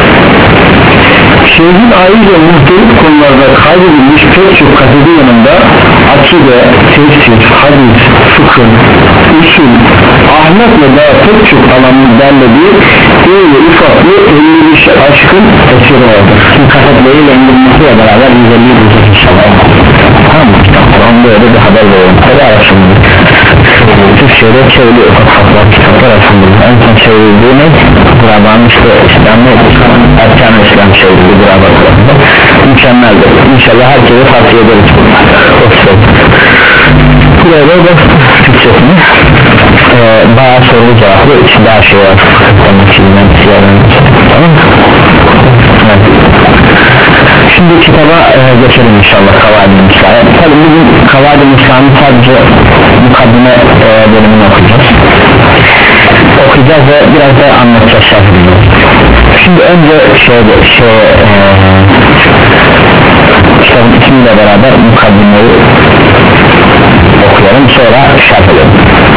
Şeyhin ayrıca muhtelif konularda kaydedilmiş pek çok kaseti yanında akide, tefsir, hadis, fıkıh, usul, ahlak ve daha pek çok alanın derlediği iyi ve ufaklı elli bir aşkın eseri vardır. Şimdi kasetleriyle indirmesiyle beraber yüz elli bulacak inşallah. Tamam mı? Onda öyle bir haber veriyorum. Hadi arasında Türkçe'de çevriliyor kitaplar, kitaplar arasında en son çevrildiği ne? Gurabanın işte İslam'ı Erkan-ı İslam çevrildiği Guraban tarafında mükemmeldir. İnşallah herkese tavsiye ederiz. Buraya da Türkçesini e, bayağı soru cevaplı içinde her şey var. Tamam mı? Evet. Şimdi kitaba e, geçelim inşallah Kavaid-i Müslâ'ya. Tabi bugün Kavaid-i Müslâ'nın sadece mukaddime e, bölümünü okuyacağız. Okuyacağız ve biraz da anlatacağız şartını. Şimdi önce şey, şey e, kitabın ismiyle beraber mukaddimeyi okuyalım, sonra şart edelim.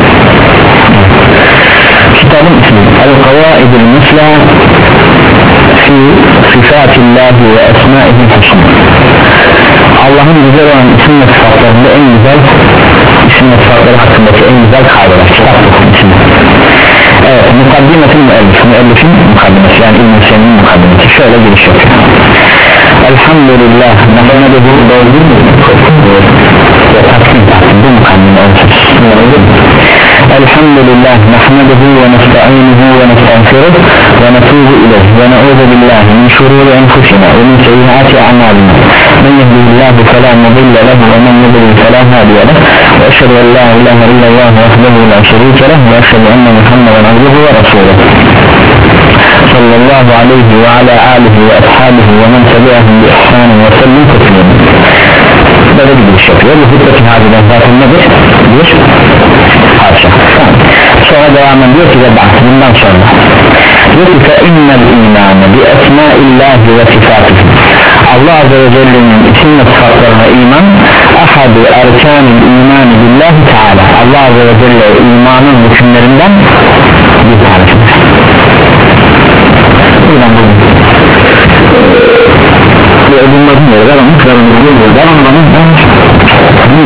Kitabın ismi El-Kavaid-i Müslâ fi Sıfatillahi ve Esmaihi Hüsnü. Allah'ın güzel olan isim ve sıfatlarında en güzel isim ve sıfatları hakkındaki en güzel kaydeler. Evet, mukaddimetin müellif, müellifin mukaddimesi, yani İbn-i Seyyid'in mukaddimesi. Şöyle giriş yapıyor. Elhamdülillah, nefemedehu doğru mu? Ve takdim takdim, bu mukaddime olsun. Elhamdülillah, nehmedehu ve nesta'inuhu ve nestağfiruh ve netubu ileyh ve ne'udhu billahi min şururi enfusina ve min seyyiati a'malina. Men yehdihillahu fela mudille lehu ve men yudlil fela hadiye lehu ve eşhedü en la ilahe illallah vahdehu la şerike lehu ve eşhedü enne Muhammeden abduhu ve resuluh. Sallallahu aleyhi ve ala alihi ve ashabihi ve men tebi'ahum bi ihsanin ve sellim teslimin. Böyle bir giriş yapıyor. Bu hutbetin hadiden zaten nedir? Bir parça. Sonra devam ediyor ki ve bak bundan sonra diyor ki fe innel imane bi esmaillahi ve sifatihi. Allah Azze ve Celle'nin isim ve sıfatlarına iman ahadu erkanil imani billahi teala. Allah Azze ve Celle imanın hükümlerinden bir tanesi. Buradan buldum. Ve bunların yeri var ama kırarımızı yeri var ama bunun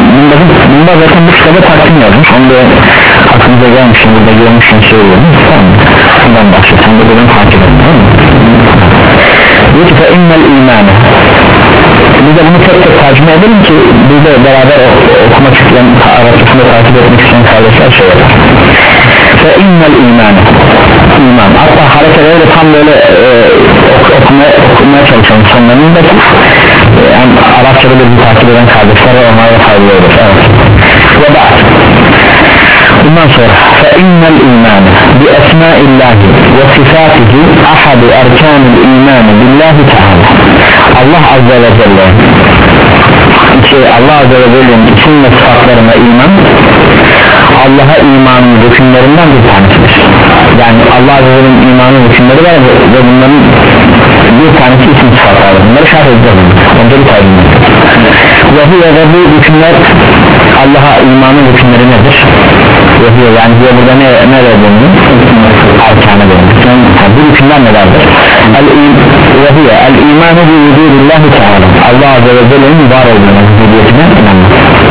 sonunda zaten bu kitabı takdim yazmış. Onu da aklınıza gelmişim, burada görmüşüm, söylüyorum. Tamam mı? Bundan bahsediyor. Sen de buradan takip et, tamam mı? Diyor ki فَاِنَّ الْا۪يمَانِ Biz de bunu tek tek tercüme edelim ki biz de beraber okumak isteyen, Arapçasında takip etmek isteyen kardeşler şey yapar. فَاِنَّ الْا۪يمَانِ İman. Hatta harekeleri de tam böyle e, ok, okumaya, okumaya çalışalım sonlarında ki e, yani Arapçada bir takip eden kardeşler ve onlara faydalı olur. Evet. Ve ba'd. Bundan sonra فَاِنَّ الْا۪يمَانِ بِاَسْمَاءِ اللّٰهِ وَصِفَاتِهِ اَحَدُ اَرْكَانِ الْا۪يمَانِ بِاللّٰهِ تَعَالَى Allah Azze ve Celle ki Allah Azze ve Celle'nin isim ve sıfatlarına iman Allah'a imanın rükünlerinden bir tanesidir. Yani Allah Azze ve Celle'nin imanın rükünleri var ve bunların bir tanesi isim sıfatları. Bunları şerh edeceğiz. Önce bir tayin ve bu rükünler Allah'a imanın rükünleri nedir? Ve yani diye burada ne, ne verdiğini arkana verdiğini yani bu rükünler nelerdir? Ve el-imanu bi vücudillahi teala Allah Azze ve Celle'nin var olduğuna vücudiyetine inanmak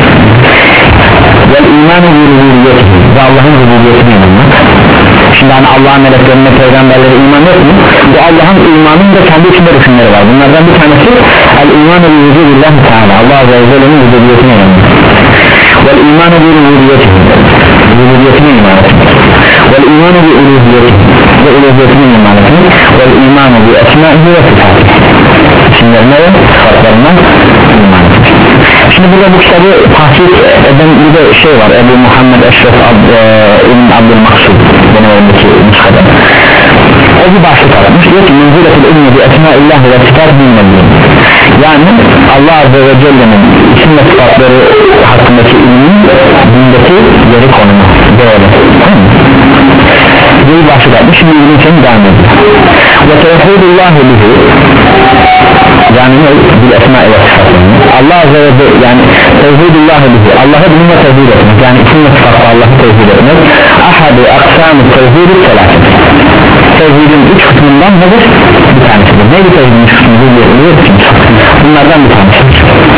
ve el-imanu bi rububiyetihi ve Allah'ın rububiyetine inanmak. Şimdi hani Allah'ın meleklerine, peygamberlere iman yok mu? Bu Allah'ın imanının da kendi içinde rükünleri var. Bunlardan bir tanesi el-imanu bi vücudillahi teala Allah Azze ve Celle'nin vücudiyetine inanmak ve el-imanu bi rububiyetihi rububiyetine iman etmek ve el-imanu bi uluhiyetihi ve uluhiyetine iman etmek ve el-imanu bi esmaihi ve sıfatihi isimlerine ve sıfatlarına iman etmek. Şimdi burada bu kitabı tahsis eden bir de şey var, Ebu Muhammed Eşref Ab, e, İbn Abdülmaksud benim elimdeki nuskada o bir başlık aramış diyor ki menziletul ilmi bi esmaillahi ve sıfat bilmediğim yani Allah Azze ve Celle'nin isim ve sıfatları hakkındaki ilmin dindeki yeri konumu böyle bir başlık aramış şimdi ilmin için devam ediyor ve tevhidullahi lihi yani ne? Bil esma-i ve sıfatlarını Allah Azze ve Celle yani tevhidullahi lihi Allah'a bununla tevhid etmek yani isim ve sıfatla Allah'ı tevhid etmek ahadu aksamı tevhidi selaset tevhidin üç kısmından nedir? Bir tanesidir. Neydi tevhidin üç kısmı? Bunlardan bir tanesidir.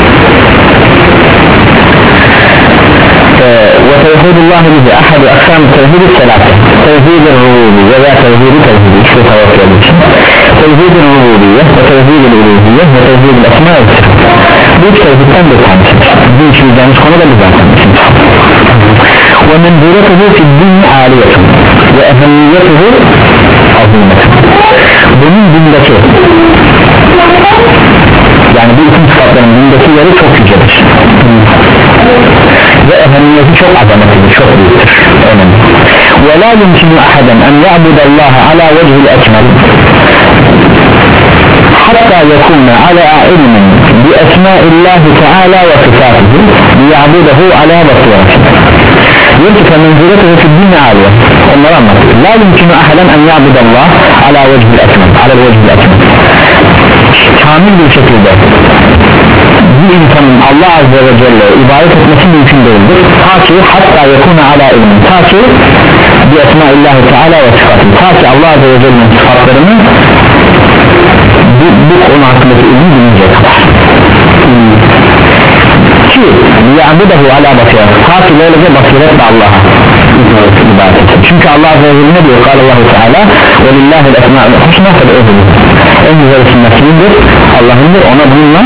Ve tevhidullahi bizi ahadu aksam tevhidi selâse tevhid-i rububiyye veya tevhid-i tevhidi işte tavakkül için tevhid-i rububiyye ve tevhid-i uluhiyye ve tevhid-i esma ve sıfat bu üç tevhidden bir tanesidir. Bu işleyeceğimiz konu da bu zaten ve menzuretuhu fi'd-din âliyetun ve ehemmiyetuhu azimetun bunun dindeki yani bu isim sıfatların dindeki yeri çok yücedir ve ehemmiyeti çok azametlidir, çok büyüktür, önemli. وَلَا يُمْكِنُ أَحَدًا أَنْ يَعْبُدَ اللّٰهَ عَلَى وَجْهِ الْأَكْمَلِ حَتَّى يَكُونَ عَلَى عِلْمٍ بِأَسْمَاءِ اللّٰهِ تَعَالَى وَصِفَاتِهِ لِيَعْبُدَهُ عَلَى بَصِيرَةٍ يَرْتِكَ مَنْزِلَتُهُ فِي الدِّينِ عَالِيَةٍ onları anlatıyor. لَا يُمْكِنُ أَحَدًا أَنْ يَعْبُدَ اللّٰهَ عَلى وَجْهِ الْأَكْمَلِ عَلى الْوَجْهِ الْأَكْمَلِ kamil bir şekilde bir insanın Allah Azze ve Celle ibadet etmesi mümkün değildir ta ki hatta yakuna ala ilmin ta ki bi esmaillahi teala ve sıfatı ta ki Allah Azze ve Celle'nin sıfatlarını bu, bu konu hakkındaki ilmi bilince kadar ki liyabudahu ala basiret ta ki böylece basiretle Allah'a ibadet etsin çünkü Allah Azze ve Celle ne diyor Allah Teala ve lillahi el-esma'ul husna fed'uhu en güzel isimler kimindir? Allah'ındır ona bununla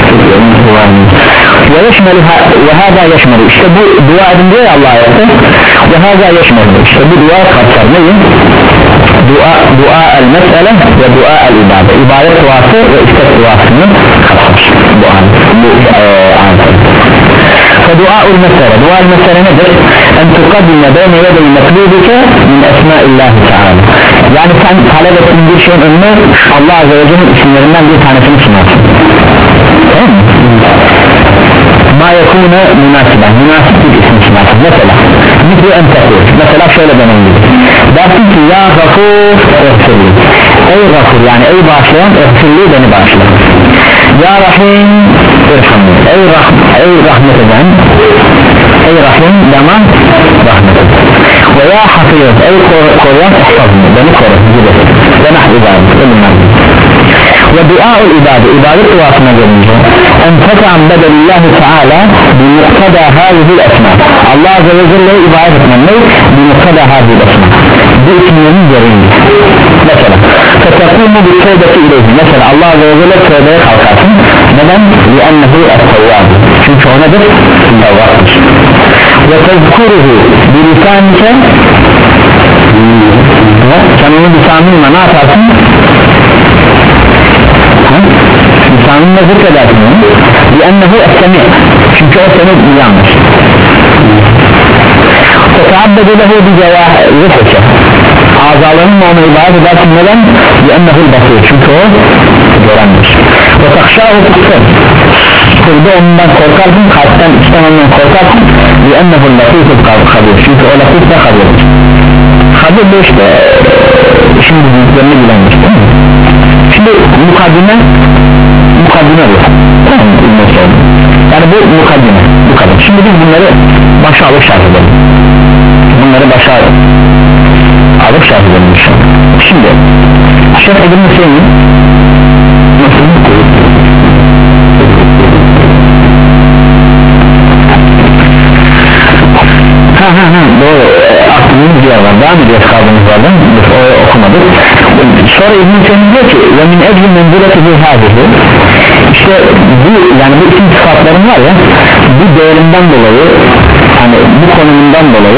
ve yeşmeli ve hâzâ yeşmeli işte bu dua edin diyor ya Allah ayette ve hâzâ yeşmeli işte bu dua kapsar neyi? dua, dua el mesele ve dua el ibadet ibadet duası ve istek duasını kapsar bu an bu ayette فدعاء المسألة دعاء المسألة nedir? En tukaddime beyne yedeyi meklubike min esmaillahi teala yani sen talep ettiğin bir şeyin önüne Allah Azze ve Celle'nin isimlerinden bir tanesini sunarsın tamam mı? ma yekune münasiben münasip bir isim sunarsın mesela mitri en tekur mesela şöyle denebilir dersin ki ya gafur ehfirli ey gafur yani ey bağışlayan ehfirli beni bağışla ya rahim irhamni ey, rah ey rahmet eden ey rahim bana rahmet eden ve ya hafiz ey koruyan ihfazını beni koru gibi ve nahvi zâlim ve duaul ibadet, ibadet duasına gelince en teta'abbede lillahi teala bi muqtada hâzihil esma, Allah azze ve celle'ye ibadet etmen ne? Bi muqtada hâzihil esma, bu isimlerin gereği. Mesela fetekumu bi tevbeti ileyhi, mesela Allah azze ve celle tövbeye kalkarsın. Neden? li'ennehu es-tevvâb, çünkü o nedir? Tevvâbdır. ve tezkuruhu bi lisanike, sen onu lisanınla ne yaparsın? lisanınla zikredersin li'ennehu es-semî, çünkü o seni duyanmış. teta'abbede lehu bi cevâhirike, azalarınla ona ibadet edersin. Neden? li'ennehu el-basîr, çünkü o görenmiş. ve takşâhu fıkkır, burada ondan korkarsın, kalpten içten ondan korkarsın. li'ennehu el-latiful habîr, çünkü o latif ve habirdir. Habir de işte şimdi büyüklerini bilenmiş, değil mi? Şimdi mukaddime mukaddime bu, yani bu mukaddime, bu kadar. Şimdi biz bunları başa alıp şarj edelim, bunları başa alıp şarj edelim. Şimdi Şeyh İbn Hüseyin nasıl? ha ha ha doğru, aklımız bir yer var, devam ediyoruz kaldığımız yerden, biz o okumadık. Sonra İbn Hüseyin diyor ki ve min ecli menzileti bir hâzihi, işte bu, yani bu isim sıfatların var ya, bu değerinden dolayı, hani bu konumundan dolayı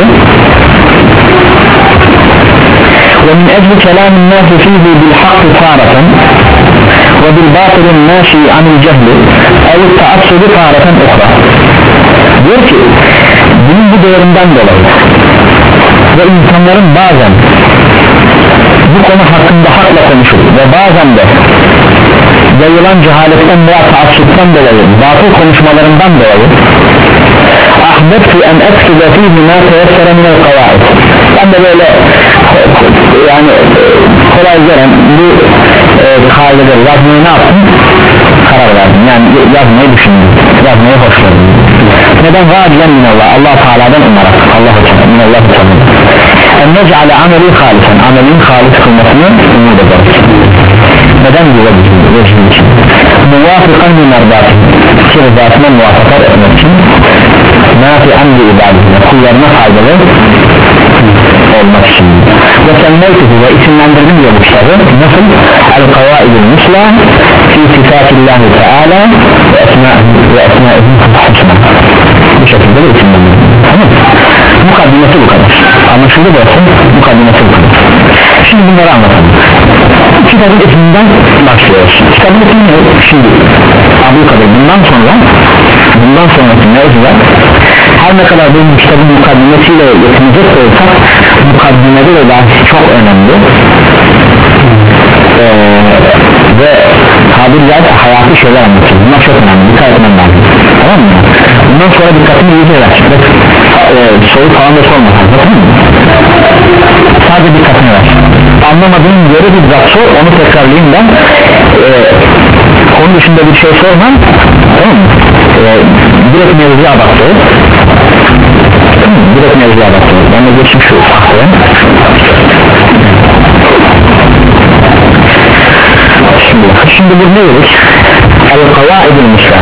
ve min ecli kelamin nâsi fîhî bil hakkı târaten ve bil bâtilin nâşî anil cehli ev ta'assudi târaten ukhra, diyor ki bunun bu değerinden dolayı ve insanların bazen bu konu hakkında hakla konuşur ve bazen de yayılan cehaletten veya taassuptan dolayı batıl konuşmalarından dolayı ahbettu en ekside fîhî mâ teyessere minel kavâid, ben de böyle yani kolay gelen bu e, kaideleri yazmayı ne yaptım? Karar verdim, yani yazmayı düşündüm, yazmayı hoşladım. Neden? Vâcilen minallah, Allah Teala'dan umarak, Allah-u Teala minallah-u Teala en nec'ale ameli halisen, amelin halis kılmasını umut ederiz. Neden bize bizim için? Muvafıkan min merdâtin, ki rızasına muvaffakat etmek için nafi'an li ibadetine, kullarına faydalı olmak için. Ve semmeytihi, ve isimlendirdim diyor bu kitabı. Nasıl? El-Kavaidul Musla fi sifatillahi Teala ve esmâihî husna, bu şekilde de isimlendirdim. Tamam mı? Mukaddimesi bu kadar. Anlaşıldı mı? Mukaddimesi bu kadar. Şimdi bunları anlatalım. Kitabın isminden başlıyoruz. Kitabın ismi ne? Şimdi Abdülkadir, bundan sonra bundan sonraki mevzular her ne kadar bu kitabın mukaddimesiyle yetinecek olsak, mukaddimede de bahsi çok önemli ee, ve tabir caizse hayatı şeyler anlatıyor. Bunlar çok önemli, dikkat etmem lazım, tamam mı? Bundan sonra dikkatimi iyice ver, ee, soru falan da sorma, tamam mı? Sadece dikkatini ver, anlamadığın yeri bir zat sor, onu tekrarlayayım ben. ee, konu dışında bir şey sormam, tamam mı? Ee, direkt mevzuya adapte ol, direkt mevzuya adapte ol. Ben de geçim şu tahtaya. Şimdi, şimdi bu ne dedik? El-Kavaidul Musla,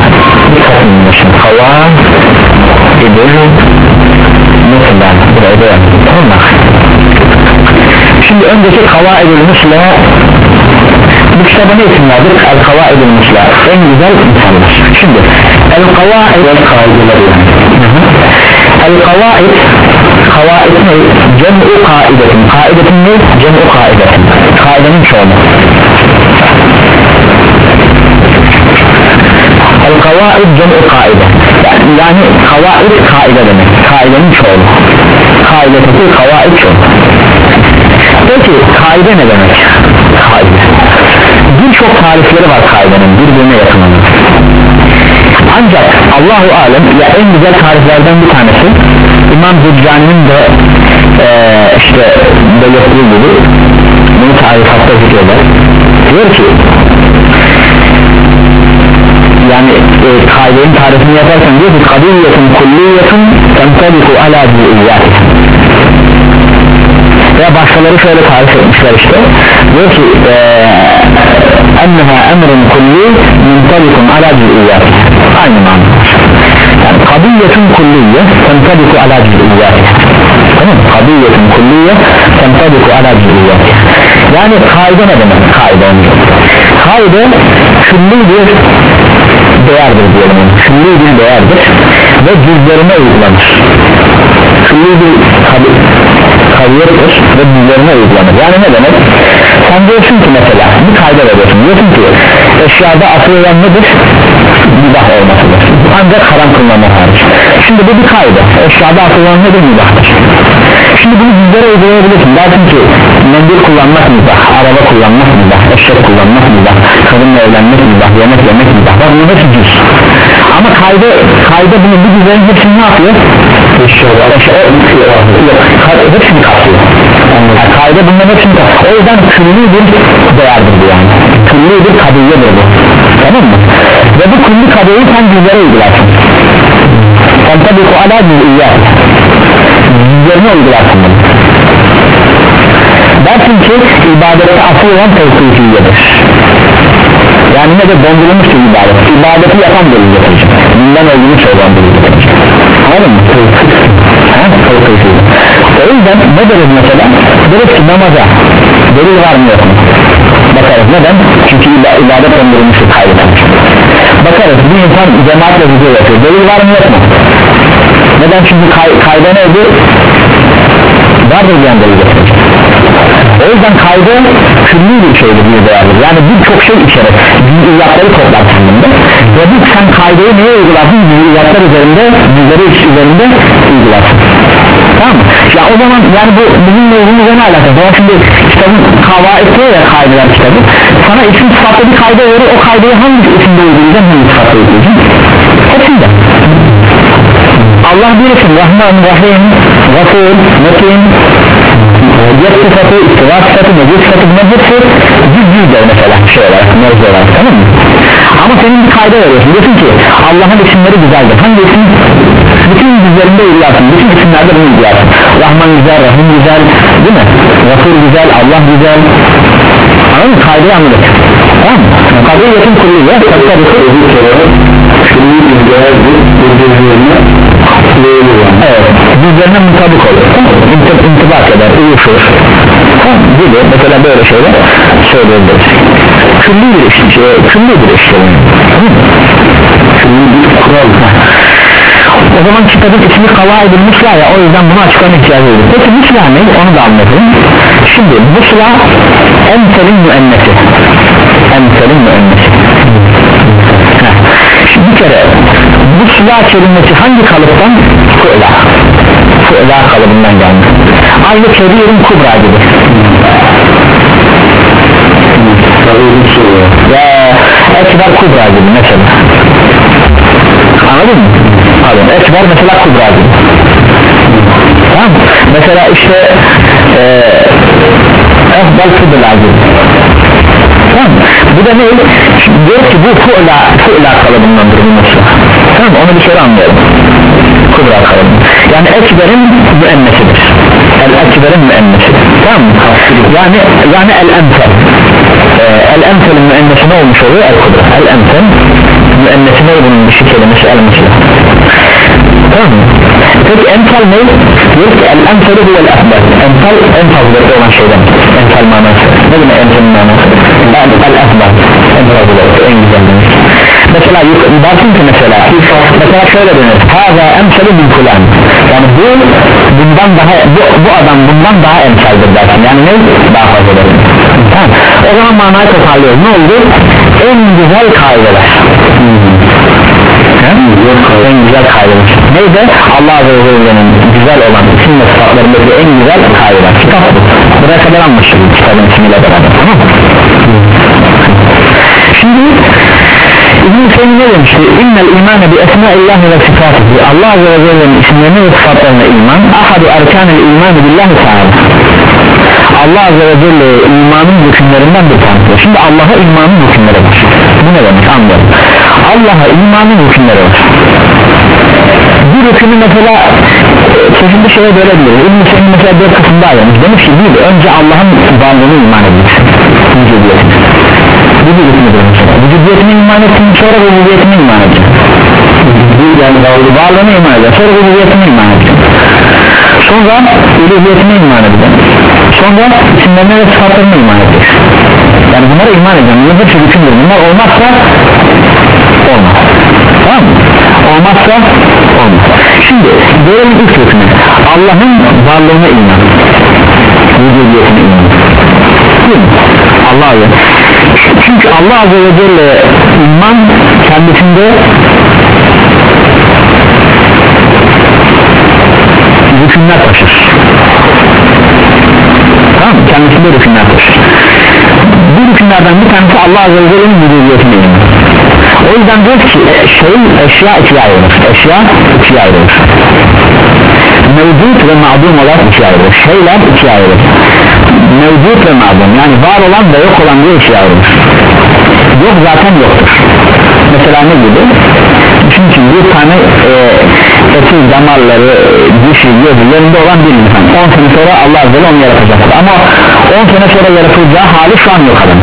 Kavaidul Musla, buraya da yapalım, tamam mı? Şimdi önceki Kavaidul Musla, bu kitaba ne isim verdik? El-Kavaidul Musla, en güzel insanlar. Şimdi El-Kavaid kaideler yani. El-Kavaid, Kavaid ne? Cem'u kaidetin. Kaidetin ne? Cem'u kaidetin. Kaidenin çoğulu. El-Kavaid cem'u kaide. Yani, yani Kavaid kaide demek. Kaidenin çoğulu. Kaideteki Kavaid çoğulu. Peki kaide ne demek? Kaide. Birçok tarifleri var kaidenin, birbirine yakınının. Ancak Allahu alem, ya en güzel tariflerden bir tanesi İmam Züccani'nin de ee, işte belirttiği gibi bunu tarifatta zikreder. Diyor ki yani e, kaidenin tarifini yaparken diyor ki kadiyetun kulliyetun tentaliku ala cü'iyyatih, veya başkaları şöyle tarif etmişler işte, diyor ki enneha emrun kulli muntalikun ala cüz'iyyat, aynı manada, yani kadiyetun kulliye tentaliku ala cüz'iyyat, tamam mı? Kadiyetun kulliye tentaliku ala cüz'iyyat, yani kaide ne demek? Kaide kaide külli bir değerdir diyelim, külli bir değerdir ve cüzlerine uygulanır, külli bir kadiyettir ve cüzlerine uygulanır. Yani ne demek? Sen diyorsun ki mesela bir kaide veriyorsun, diyorsun ki eşyada asıl olan nedir? Mübah olmasıdır, ancak haram kılınma hariç. Şimdi bu bir kaide, eşyada asıl olan nedir? Mübahdır. Şimdi bunu cüzlere uygulayabilirsin, dersin ki mendil kullanmak mübah, araba kullanmak mübah, eşek kullanmak mübah, kadınla evlenmek mübah, yemek yemek mübah, bak bu hepsi cüz. Ama kaide, kaide bunu bu cüzlerin hepsini ne yapıyor? Eşyalar, hepsini kapsıyor. Yani kaide bunların hepsini kapsıyor. O yüzden külli bir değerdir bu yani, külli bir kadiyedir bu, tamam mı? Ve bu külli kadiyeyi sen cüzlere uygularsın, sen tabi ku ala cüz'iyyat, cüzlerine uygularsın bunu. Dersin ki ibadette asıl olan tevkifiyedir, yani ne de dondurulmuş bir ibadet, ibadeti yapan delil getirecek, bundan olduğunu söyleyen delil getirecek, anladın mı? Tevkifiye. O yüzden ne deriz mesela? Deriz ki namaza delil var mı yok mu? Bakarız, neden? Çünkü ibadet dondurulmuşu kaybetmiş. Bakarız bir insan cemaatle huzur yapıyor, delil var mı yok mu? Neden? Çünkü kay kayda neydi? Vardır diyen delil getirecek. O yüzden kayda külli bir şeydir, bir değerdir, yani birçok şey içerir, cüz'iyatları toplar kendinde ve bu sen kaydayı neye uygularsın? Cüz'iyatlar üzerinde, cüz'leri üzerinde uygularsın, tamam mı? Ya o zaman yani bu bizimle ilgili ne alakası? Ama şimdi kitabın kavaid diyor ya, kaideler kitabı, sana isim sıfatlı bir kayda verir, o kaydayı hangi isimde uygulayacaksın, hangi sıfatla uygulayacaksın? Hepsinde. Allah bir isim, Rahman, Rahim, Gafur, Metin, Yet sıfatı, istiva sıfatı, mecid sıfatı, bunlar hepsi cüz-cüzler mesela şey olarak, mevzu olarak, tamam mı? Ama senin bir kayda veriyorsun, diyorsun ki Allah'ın isimleri güzeldir, hangi isim? Bütün cüzlerinde uygularsın, bütün isimlerde bunu uygularsın. Rahman güzel, Rahim güzel, değil mi? Gafur güzel, Allah güzel, anladın mı? Kaydayı anladık, tamam mı? Kadiyetin kulliye, tabi külli bir değerdir, bu cüzlerine evet, cüzlerine mutabık olur, İntib intibak eder, uyuşur, tamam, gibi mesela böyle şeyler söyleyebiliriz. Külli bir iş, külli bir iş, külli bir kural. O zaman kitabın ismi kavaid-i musla ya, o yüzden bunu açıklama ihtiyacı olur. Peki musla ne? Onu da anlatayım. Şimdi musla emselin müennesi, emselin müennesi. Şimdi bir kere musla kelimesi hangi kalıptan? Fu'la, fu'la kalıbından gelmiş. Aynı kebirin kubra gibi ve ekber kubra gibi mesela, anladın mı? Pardon, ekber mesela kubra gibi, tamam mı? Mesela işte efdal kubra gibi, tamam mı? Bu da ne? Diyor ki bu fu'la, fu'la kalıbındandır bu mesela, tamam mı? Onu bir kere anlayalım, kubra kalıbı yani ekberin müennesidir, el-ekberin müennesidir, tamam mı? Yani, yani el-emsel, el-emselin müennesi ne olmuş oluyor? El-kubra, el-emsel müennesi ne bunun dişi kelimesi? El-musla, tamam mı? Peki emsal ne? Diyor ki el-emseli huvel-ekber, emsal en fazlalıklı olan şeyden, emsal manası ne demek emselin manası? El-ekber, en fazlalıklı, en güzel demek. Mesela baksın ki mesela mesela şöyle denir, haza emseli bin kulan, yani bu bundan daha bu, bu adam bundan daha emsaldir dersin, yani ne? Daha fazla derim, tamam. O zaman manayı toparlıyoruz, ne oldu? En güzel kaideler, hmm. en güzel kaideler neydi? Allah Azze ve Celle'nin güzel olan isim ve sıfatlarındaki en güzel kaideler, kitap bu, buraya kadar anlaşıldı kitabın ismiyle beraber, tamam mı? Şimdi İbn-i Seyyid ne demişti? İnnel imane bi esmaillahi ve sıfatihi, Allah Azze ve Celle'nin isimlerine ve sıfatlarına iman, ahadu erkanil imani billahi ta'ala, Allah Azze ve Celle imanın hükümlerinden bir tanesi. Şimdi Allah'a imanın hükümleri var. Bu ne demek? Anlayalım. Allah'a imanın hükümleri var. Bir hükümü mesela çeşitli şeye bölebiliriz. İbn-i Seyyid mesela dört kısımda ayırmış. Demiş ki bir önce Allah'ın varlığını iman edeceksin, vücudiyetine. Bu vücudiyetine mesela vücudiyetine iman etsin, sonra vücudiyetine iman edeceksin. Yani varlığına iman edeceksin, sonra vücudiyetine iman edeceksin, sonra ilahiyetine iman edeceksin, sonra isimlerine ve sıfatlarına iman edeceksin. Yani bunlara iman edeceğim. Bunlar hepsi bütündür. Bunlar olmazsa olmaz. Tamam mı? Olmazsa olmaz. Şimdi görelim ilk hükmü. Allah'ın varlığına iman, vücudiyetine iman. Allah'a. Çünkü Allah Azze ve Celle iman kendisinde rükünler taşır. Tamam mı? Kendisinde rükünler taşır. Bu rükünlerden bir tanesi Allah Azze ve Celle'nin vücudiyetine iman. O yüzden diyor ki şey, eşya ikiye ayrılır. Eşya ikiye ayrılır. Mevcut ve ma'dum olarak ikiye ayrılır. Şeyler ikiye ayrılır. Mevcut ve ma'dum, yani var olan ve yok olan diye ikiye ayrılır. Yok zaten yoktur. Mesela ne gibi? Çünkü bir tane e, eti, damarları, dişi, gözü yerinde olan bir insan on sene sonra Allah Azze ve Celle onu yaratacak. Ama on sene sonra yaratılacağı hali şu an yok adam.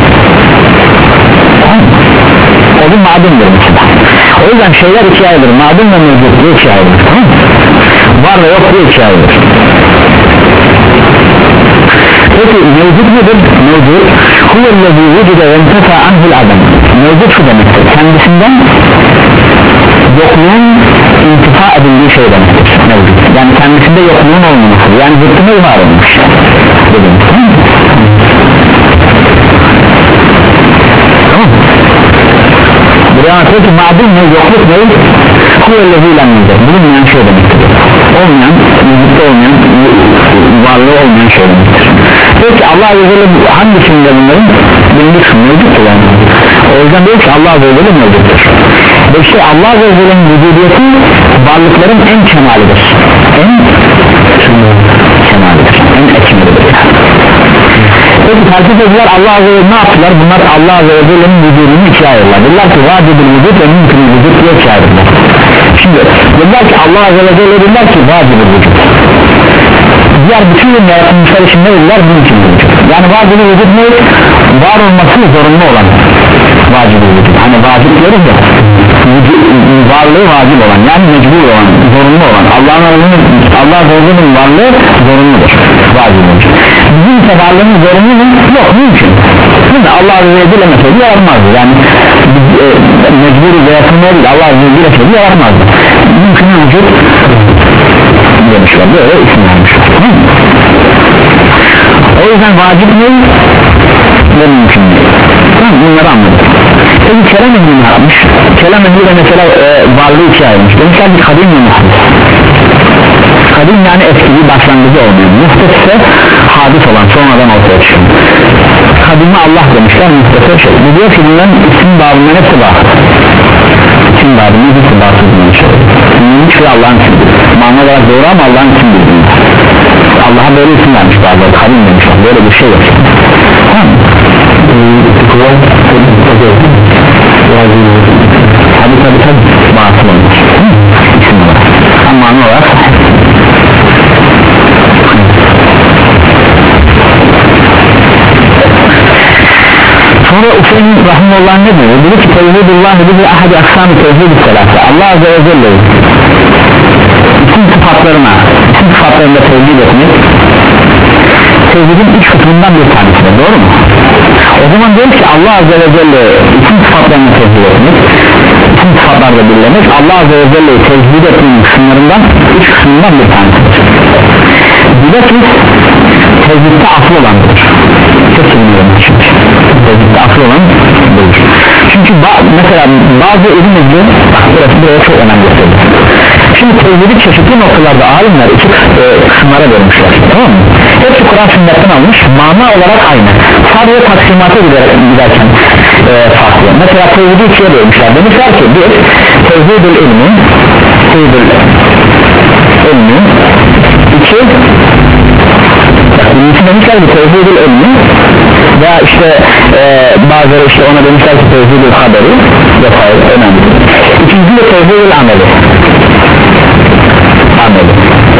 O bir madumdur mesela. O yüzden şeyler ikiye ayrılır. Madum ve mevcut diye ikiye ayrılır. Var ve yok diye ikiye ayrılır. Peki mevcut nedir? Mevcut huvellezî vücude ve entefa anhul adam. Mevcut şu demektir. Kendisinden yokluğun intifa edildiği şey demektir. Mevcut. Yani kendisinde yokluğun olmaması. Yani zıttına var olmuş. Tamam mı? Buraya anlatıyor ki ma'dum ne, yokluk ne? Huvellezî lem yecid. Bulunmayan şey demektir. Olmayan, vücutta olmayan, varlığı olmayan şey demektir. Peki Allah Azze ve Celle hangisinde bunların? Birinci kısmı mevcuttur yani. O yüzden diyor ki Allah Azze ve Celle mevcuttur. Ve işte Allah Azze ve Celle'nin vücudiyeti varlıkların en kemalidir. En kemalidir. En ekmelidir. Peki tercih ediler Allah Azze ve Celle ne yaptılar? Bunlar Allah Azze ve Celle'nin vücudunu ikiye ayırırlar. Dediler ki vacibül vücut ve mümkün vücut diye ikiye ayırırlar. Şimdi dediler ki Allah Azze ve Celle dediler ki vacibül vücut. Diğer bütün yaratılmışlar için ne dediler? Mümkün vücut. Yani vacibül vücut ne? Var olması zorunlu olan vacibül vücut. Hani vacip diyoruz ya, varlığı vacip olan, yani mecbur olan, zorunlu olan. Allah'ın Allah Azze ve Celle'nin varlığı zorunludur. Vacibül vücut. Bizim ise varlığımız zorunlu mu? Yok, mümkün. Şimdi Allah Azze ve Celle mesajı yaratmazdı. Yani e, mecburi ve yakınlığı değil, Allah Azze ve Celle mesajı yaratmazdı. Mümkün vücut demişler, böyle isim vermişler. O yüzden vacip ne? Ve mümkün değil. Tamam, bunları anladık. Peki kelam ehli ne yapmış? Kelam ehli de mesela e, varlığı ikiye ayırmış. Demişler bir kadim ve muhdis. Kadim yani eski bir başlangıcı olmayan. Muhdis ise hadis olan, sonradan ortaya çıkan. Kadime Allah demişler, muhdise şey. Bu diyor ki bunların isim bağımından hepsi var. İsim bağımından hepsi var. Hiçbir Allah'ın ismidir. Mana olarak doğru ama Allah'ın ismidir. Allah'a böyle isim vermiş bazıları, kadim demişler. Böyle bir şey yok. Tamam mı? Tabi tabi tabi bağımsız olmuş. İsim olarak. Ama mana olarak sonra Ufeymin Rahimullah ne diyor? Diyor ki tevhidullah bizi ahadi aksam-ı tevhid-i selası. Allah Azze ve Celle bütün sıfatlarına, bütün sıfatlarında tevhid etmek tevhidin üç kısmından bir tanesidir, doğru mu? O zaman diyor ki Allah Azze ve Celle bütün sıfatlarını tevhid etmek, bütün sıfatlarda birlemek Allah Azze ve Celle'yi tevhid etmenin kısımlarından üç kısmından bir tanesidir. Bilakis tevhidde asıl olandır. Çok bilmiyorum çünkü tevhidde asıl olan değil. Çünkü mesela bazı ilim ehli, bak burası buraya çok önemli gösteriyor. Şimdi tevhidi çeşitli noktalarda alimler iki e, kısımlara bölmüşler, tamam mı? Hepsi Kur'an sünnetten almış, mana olarak aynı. Sadece taksimata giderken e, farklı. Mesela tevhidi ikiye bölmüşler. Demişler ki bir, tevhidül ilmi, tevhidül ilmi, iki, birincisi demişler ki tevhidül ilmi, veya işte e, bazıları işte ona demişler ki tevhidül haberi, yok hayır, önemli. İkinci de tevhidül ameli. Ameli.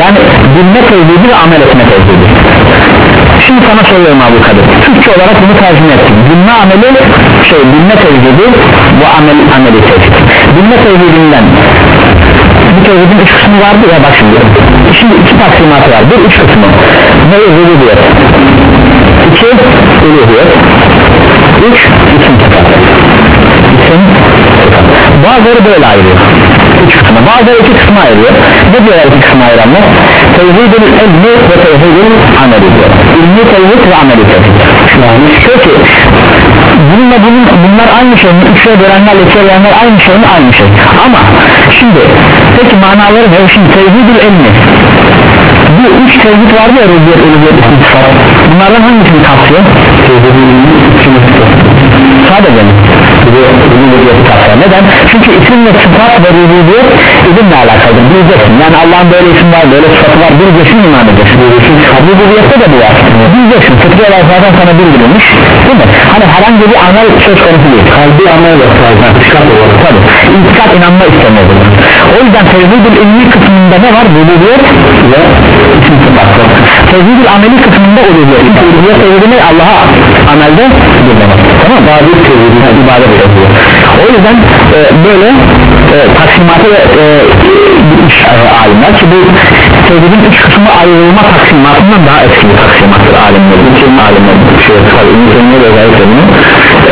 Yani bilme tevhidi ve amel etme tevhidi. Şimdi sana soruyorum Abu Kadir, Türkçe olarak bunu tercüme ettim. Bilme ameli şey bilme tevhidi ve amel ameli tevhidi. Bilme tevhidinden bu tevhidin üç kısmı vardı ya, bak şimdi şimdi iki taksimatı var, bir üç kısmı ne rububiyet, iki uluhiyet, üç isim sıfat. İsim sıfat. Bazıları böyle ayırıyor üç kısmı, bazıları iki kısmı ayırıyor. Ne diyorlar iki kısmı ayıranlar? Tevhid-ül ilmi ve tevhid-ül ameli diyor. İlmi tevhid ve ameli tevhid. Yani peki bununla bunun, bunlar aynı şey mi? Üçe bölenlerle ikiye bölenler aynı şey mi? Aynı şey. Ama şimdi peki manaları ne? Şimdi tevhid-ül ilmi, bu üç tevhid vardı ya, rububiyet, uluhiyet, isim sıfat. Bunlardan hangisini kapsıyor? Tevhid-ül ilmi, isim sıfat. Sadece mi? Rububiyeti kapsıyor. Neden? Çünkü isim ve sıfat ve rububiyet ilimle alakalıdır. Bileceksin. Yani Allah'ın böyle isim var, böyle sıfatı var, bileceksin, iman edeceksin. Rububiyette de bu var. Bileceksin. Fıtri olarak zaten sana bildirilmiş. Değil mi? Hani herhangi bir amel söz konusu değil. Kalbi amel yok. İtikat olur. Tabii. İtikat inanma istemiyor. O yüzden tevhid-ül ilmi kısmında ne var? Rububiyet ve isim sıfat. Tevhid-ül ameli kısmında uluhiyet. Uluhiyet tevhidini Allah'a amelde bilmemek. Tamam mı? Bazı tevhidine ibadet ediyor. O yüzden e, böyle e, taksimatı e, bitmiş e, alimler ki bu tevhidin üç kısmı ayrılma taksimatından daha eski bir taksimattır alimler. Bütün alimler bir şey var. İngilizce de özellikle bunu e,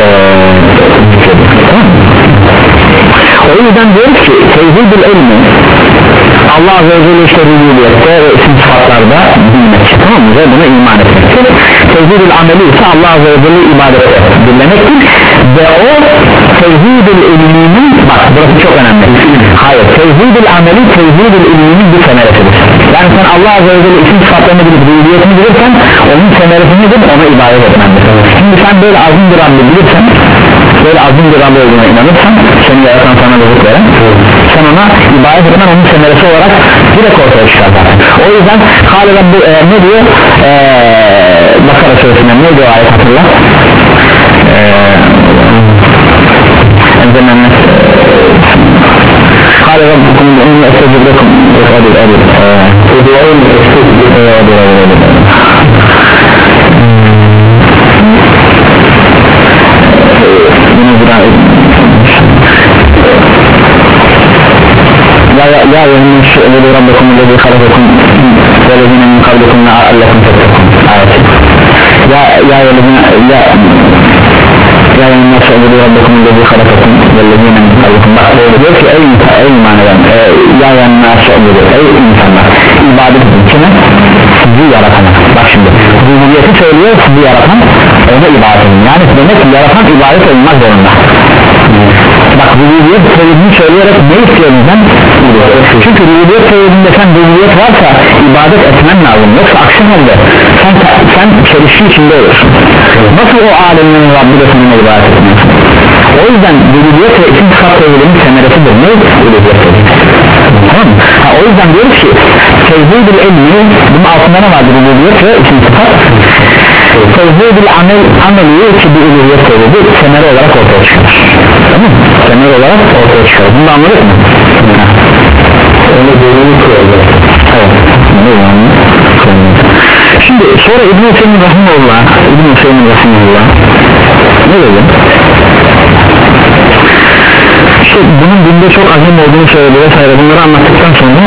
tamam mı? O yüzden diyoruz ki tevhid-ül ilmi Allah Azze ve Celle işte rububiyette ve isim sıfatlarda bilmek, tamam mı? Ve buna iman etmektir. Tevhid-ül ameli ise Allah Azze ve Celle ibadette dinlemektir ve o tevhid-ül ilminin, bak burası çok önemli, hayır, tevhid-ül ameli tevhid-ül ilminin bir semeresidir. Yani sen Allah Azze ve Celle isim sıfatlarını bilip rububiyetini bilirsen onun semeresi nedir? Ona ibadet etmendir. Şimdi sen böyle azim bir Rabbi bilirsen, böyle azim bir Rabbi olduğuna inanırsan, seni yaratan sana rızık veren, sen ona ibadet etmen onun semeresi olarak direkt ortaya çıkar zaten. O yüzden Kâle Rabbi e, ne diyor? E, Bakara suresinden neydi o ayet, hatırla? Enzemenle Kâle Rabbukum enne estecibrekum Edir edir Edir edir Ya ya ya yönümüz edir Rabbukum lezi halakakum ve lezine min kavlikum leallekum tettekun ayeti. Ya ya yönümüz ya ya yönümüz edir Rabbukum lezi halakakum ve lezine min kavlikum. Bak böyle diyor ki ey, ey iman eden e, ya yönümüz edir ey insanlar ibadet edin kime? Sizi yaratana. Bak şimdi rububiyeti söylüyor, sizi yaratan ona ibadet edin. Yani demek ki yaratan ibadet olmak zorunda. Bak rububiyet tevhidini söyleyerek ne istiyor bizden? Çünkü rububiyet tevhidinde sen rububiyet varsa ibadet etmen lazım, yoksa aksi halde sen, sen çelişki içinde olursun. Nasıl o alemlerin Rabbi de seninle ibadet etmiyorsun? O yüzden rububiyet ve isim sıfat tevhidinin semeresidir. Ne? Rububiyet tevhidi. Tamam mı? Ha, o yüzden diyoruz ki tevhid-ül ilmi, bunun altında ne vardır? Rububiyet ve isim sıfat. Tevhid-ül amel, ameli ki bir uluhiyet tevhidi semeri olarak ortaya çıkar. Tamam mı? Semeri olarak ortaya çıkar. Bunu da anladık mı? Onu bölümü koyalım. Evet. Şimdi sonra İbn-i Hüseyin Rahimullah İbn-i Hüseyin Rahimullah ne dedi? İşte bunun dinde çok azim olduğunu söyledi vesaire, bunları anlattıktan sonra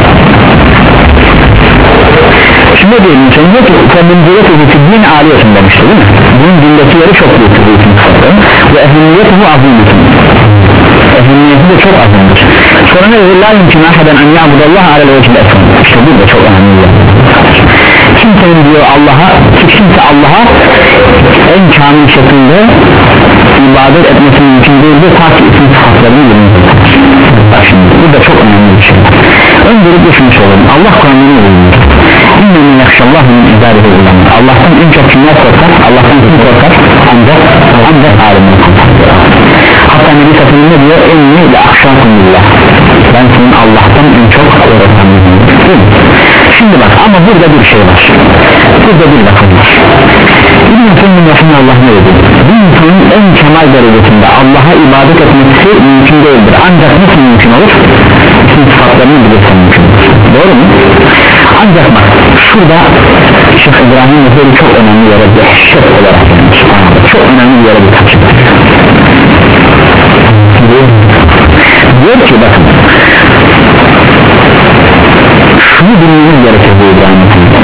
şimdi ne diyelim sen diyor ki kendinize ki din aliyetin demişti değil mi? Bunun dindeki yeri çok büyük ve ehemmiyeti bu azimdir. Ehemmiyeti de çok azimdir. Sonra ne dedi? La yumkin ahaden en ya'budallah alel vecil efendim. İşte bu da çok önemli. Kimsenin diyor Allah'a, kimse Allah'a en kamil şekilde ibadet etmesi mümkün değildir ta ki isim sıfatlarını bilmektir. Bak şimdi bu da çok önemli bir şey. Öncelikle şunu söyleyeyim, Allah Kur'an'ını bilmiyor. İnnemî yakşallâhu min ibâdihi ulemâ. Allah'tan en çok kimler korkar? Allah'tan kim korkar? Ancak ancak alimler korkar. Hatta Nebi Satır'ın ne diyor? Enni le akşâkum billah. Ben senin Allah'tan en çok korkan. Şimdi bak ama burada bir şey var. Burada bir bakım var. İbn-i Hüseyin Rahimullah ne dedi? Bir insanın en kemal derecesinde Allah'a ibadet etmesi mümkün değildir. Ancak nasıl mümkün olur? İsim sıfatlarını bilirsen mümkün olur. Doğru mu? ancak bak şurada Şeyh İbrahim Mesele çok önemli yere dehşet olarak yani, çok önemli yere bir kaçır diyor ki bakın şunu bilmemiz gerekir bu İbrahim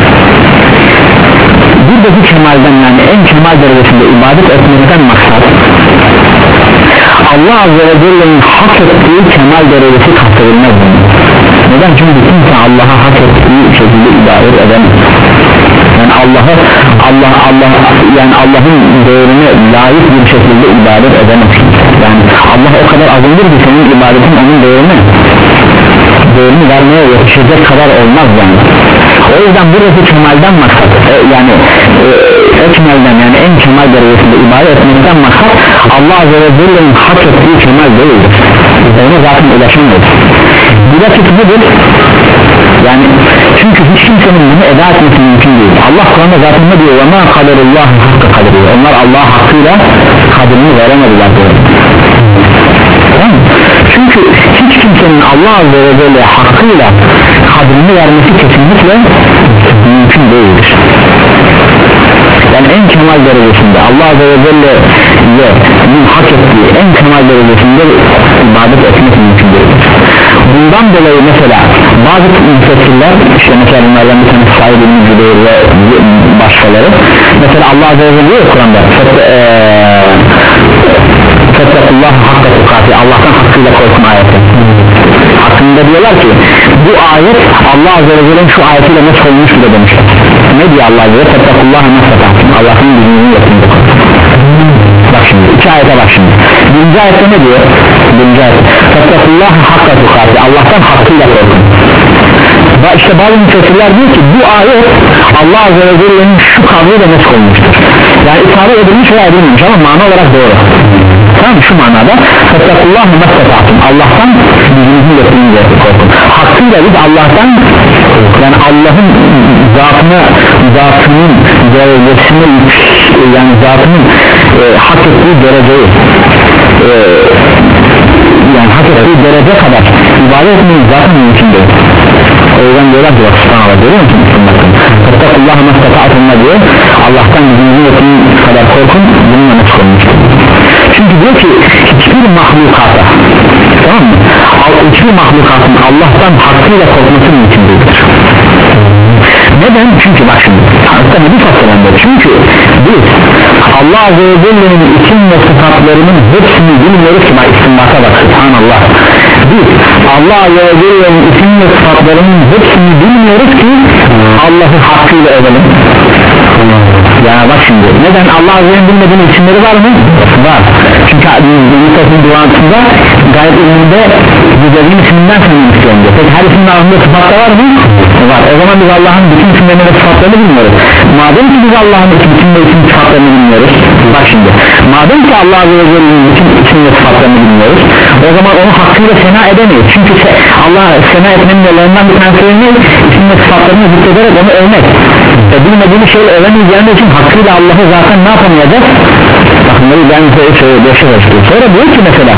buradaki kemalden yani en kemal derecesinde ibadet etmekten maksat Allah Azze ve Celle'nin hak ettiği kemal derecesi kastedilmez. Neden? Çünkü kimse Allah'a hak ettiği şekilde ibadet edemez. Yani Allah'a Allah Allah yani Allah'ın değerine layık bir şekilde ibadet edemez. Yani Allah o kadar azındır ki senin ibadetin onun değerine değerini vermeye yetişecek kadar olmaz yani. O yüzden buradaki kemalden maksat e, yani e, o kemalden yani en kemal derecesinde ibadet etmekten maksat Allah Azze ve Celle'nin hak ettiği kemal değildir. Ona zaten ulaşamıyoruz. Bu da nedir? Yani çünkü hiç kimsenin bunu eda etmesi mümkün değil. Allah Kur'an'da zaten ne diyor? وَمَا قَدَرُ اللّٰهِ حَقَّ قَدَرُ. Onlar Allah hakkıyla kaderini veremediler diyor. Tamam mı? Çünkü hiç kimsenin Allah Azze ve Celle hakkıyla kadrini vermesi kesinlikle mümkün değildir. Yani en kemal derecesinde Allah Azze ve Celle'nin hak ettiği en kemal derecesinde ibadet etmek mümkün değildir. Bundan dolayı mesela bazı müfessirler işte mesela bunlardan bir tanesi Said İbn Cübeyr ve başkaları mesela Allah Azze ve Celle diyor Kur'an'da Fettakullaha hakka tukati Allah'tan hakkıyla korkun ayeti hakkında diyorlar ki bu ayet Allah Azze ve Celle'nin şu ayetiyle nasıl olmuş bile demişler. Ne diyor Allah Azze ve Celle? Fettakullaha nasıl tahtın Allah'ın bildiğini yapınca bak şimdi iki ayete bak şimdi birinci ayette ne diyor? Birinci ayette Fettakullaha hakka tukati Allah'tan hakkıyla korkun. İşte bazı müfessirler diyor ki bu ayet Allah Azze ve Celle'nin şu kavliyle nasıl olmuştur. Yani ifade edilmiş veya edilmemiş ama mana olarak doğru. Tamam şu manada Fettakullaha nasıl tahtın Allah'tan bildiğini yapınca korkun. Hakkıyla biz Allah'tan yani Allah'ın zatına zatının derecesini yani zatının e, hak ettiği dereceyi e, yani hak ettiği derece kadar ibadet etmeyi zaten mümkün değil. O yüzden diyorlar ki subhanallah görüyor musun? Fettakullaha nasıl tahtın diyor Allah'tan bildiğini yapınca kadar korkun bununla nasıl olmuştur. Çünkü diyor ki hiçbir mahlukata tamam mı? Hiçbir mahlukatın Allah'tan hakkıyla korkması mümkün değildir. Neden? Çünkü bak şimdi hatta ne bir fasılandır. Çünkü biz Allah Azze ve Celle'nin isim ve sıfatlarının hepsini bilmiyoruz ki bak istinbata bak subhanallah. Biz Allah Azze ve Celle'nin isim ve sıfatlarının hepsini bilmiyoruz ki Allah'ı hakkıyla övelim. Ya bak şimdi neden Allah Azze ve Celle'nin bilmediğinin isimleri var mı? Var. Çünkü Yunus'un duasında gayet ilminde güzelliğin isminden sanırım istiyorum diyor. Peki her ismin ağzında sıfatlar var mı? Var. O zaman biz Allah'ın bütün isimlerini ve sıfatlarını bilmiyoruz. Madem ki biz Allah'ın bütün ve isim sıfatlarını bilmiyoruz. Bak şimdi madem ki Allah Azze ve Celle'nin bütün isim ve sıfatlarını bilmiyoruz o zaman onu hakkıyla sena edemeyiz. Çünkü Allah sena etmenin yollarından bir tanesi ne? İsim ve sıfatlarını zikrederek onu övmek. E bilmediğimiz şeyle övemeyeceğimiz için hakkıyla Allah'ı zaten ne yapamayacağız? Bakın ben size söylüyor sonra diyor ki mesela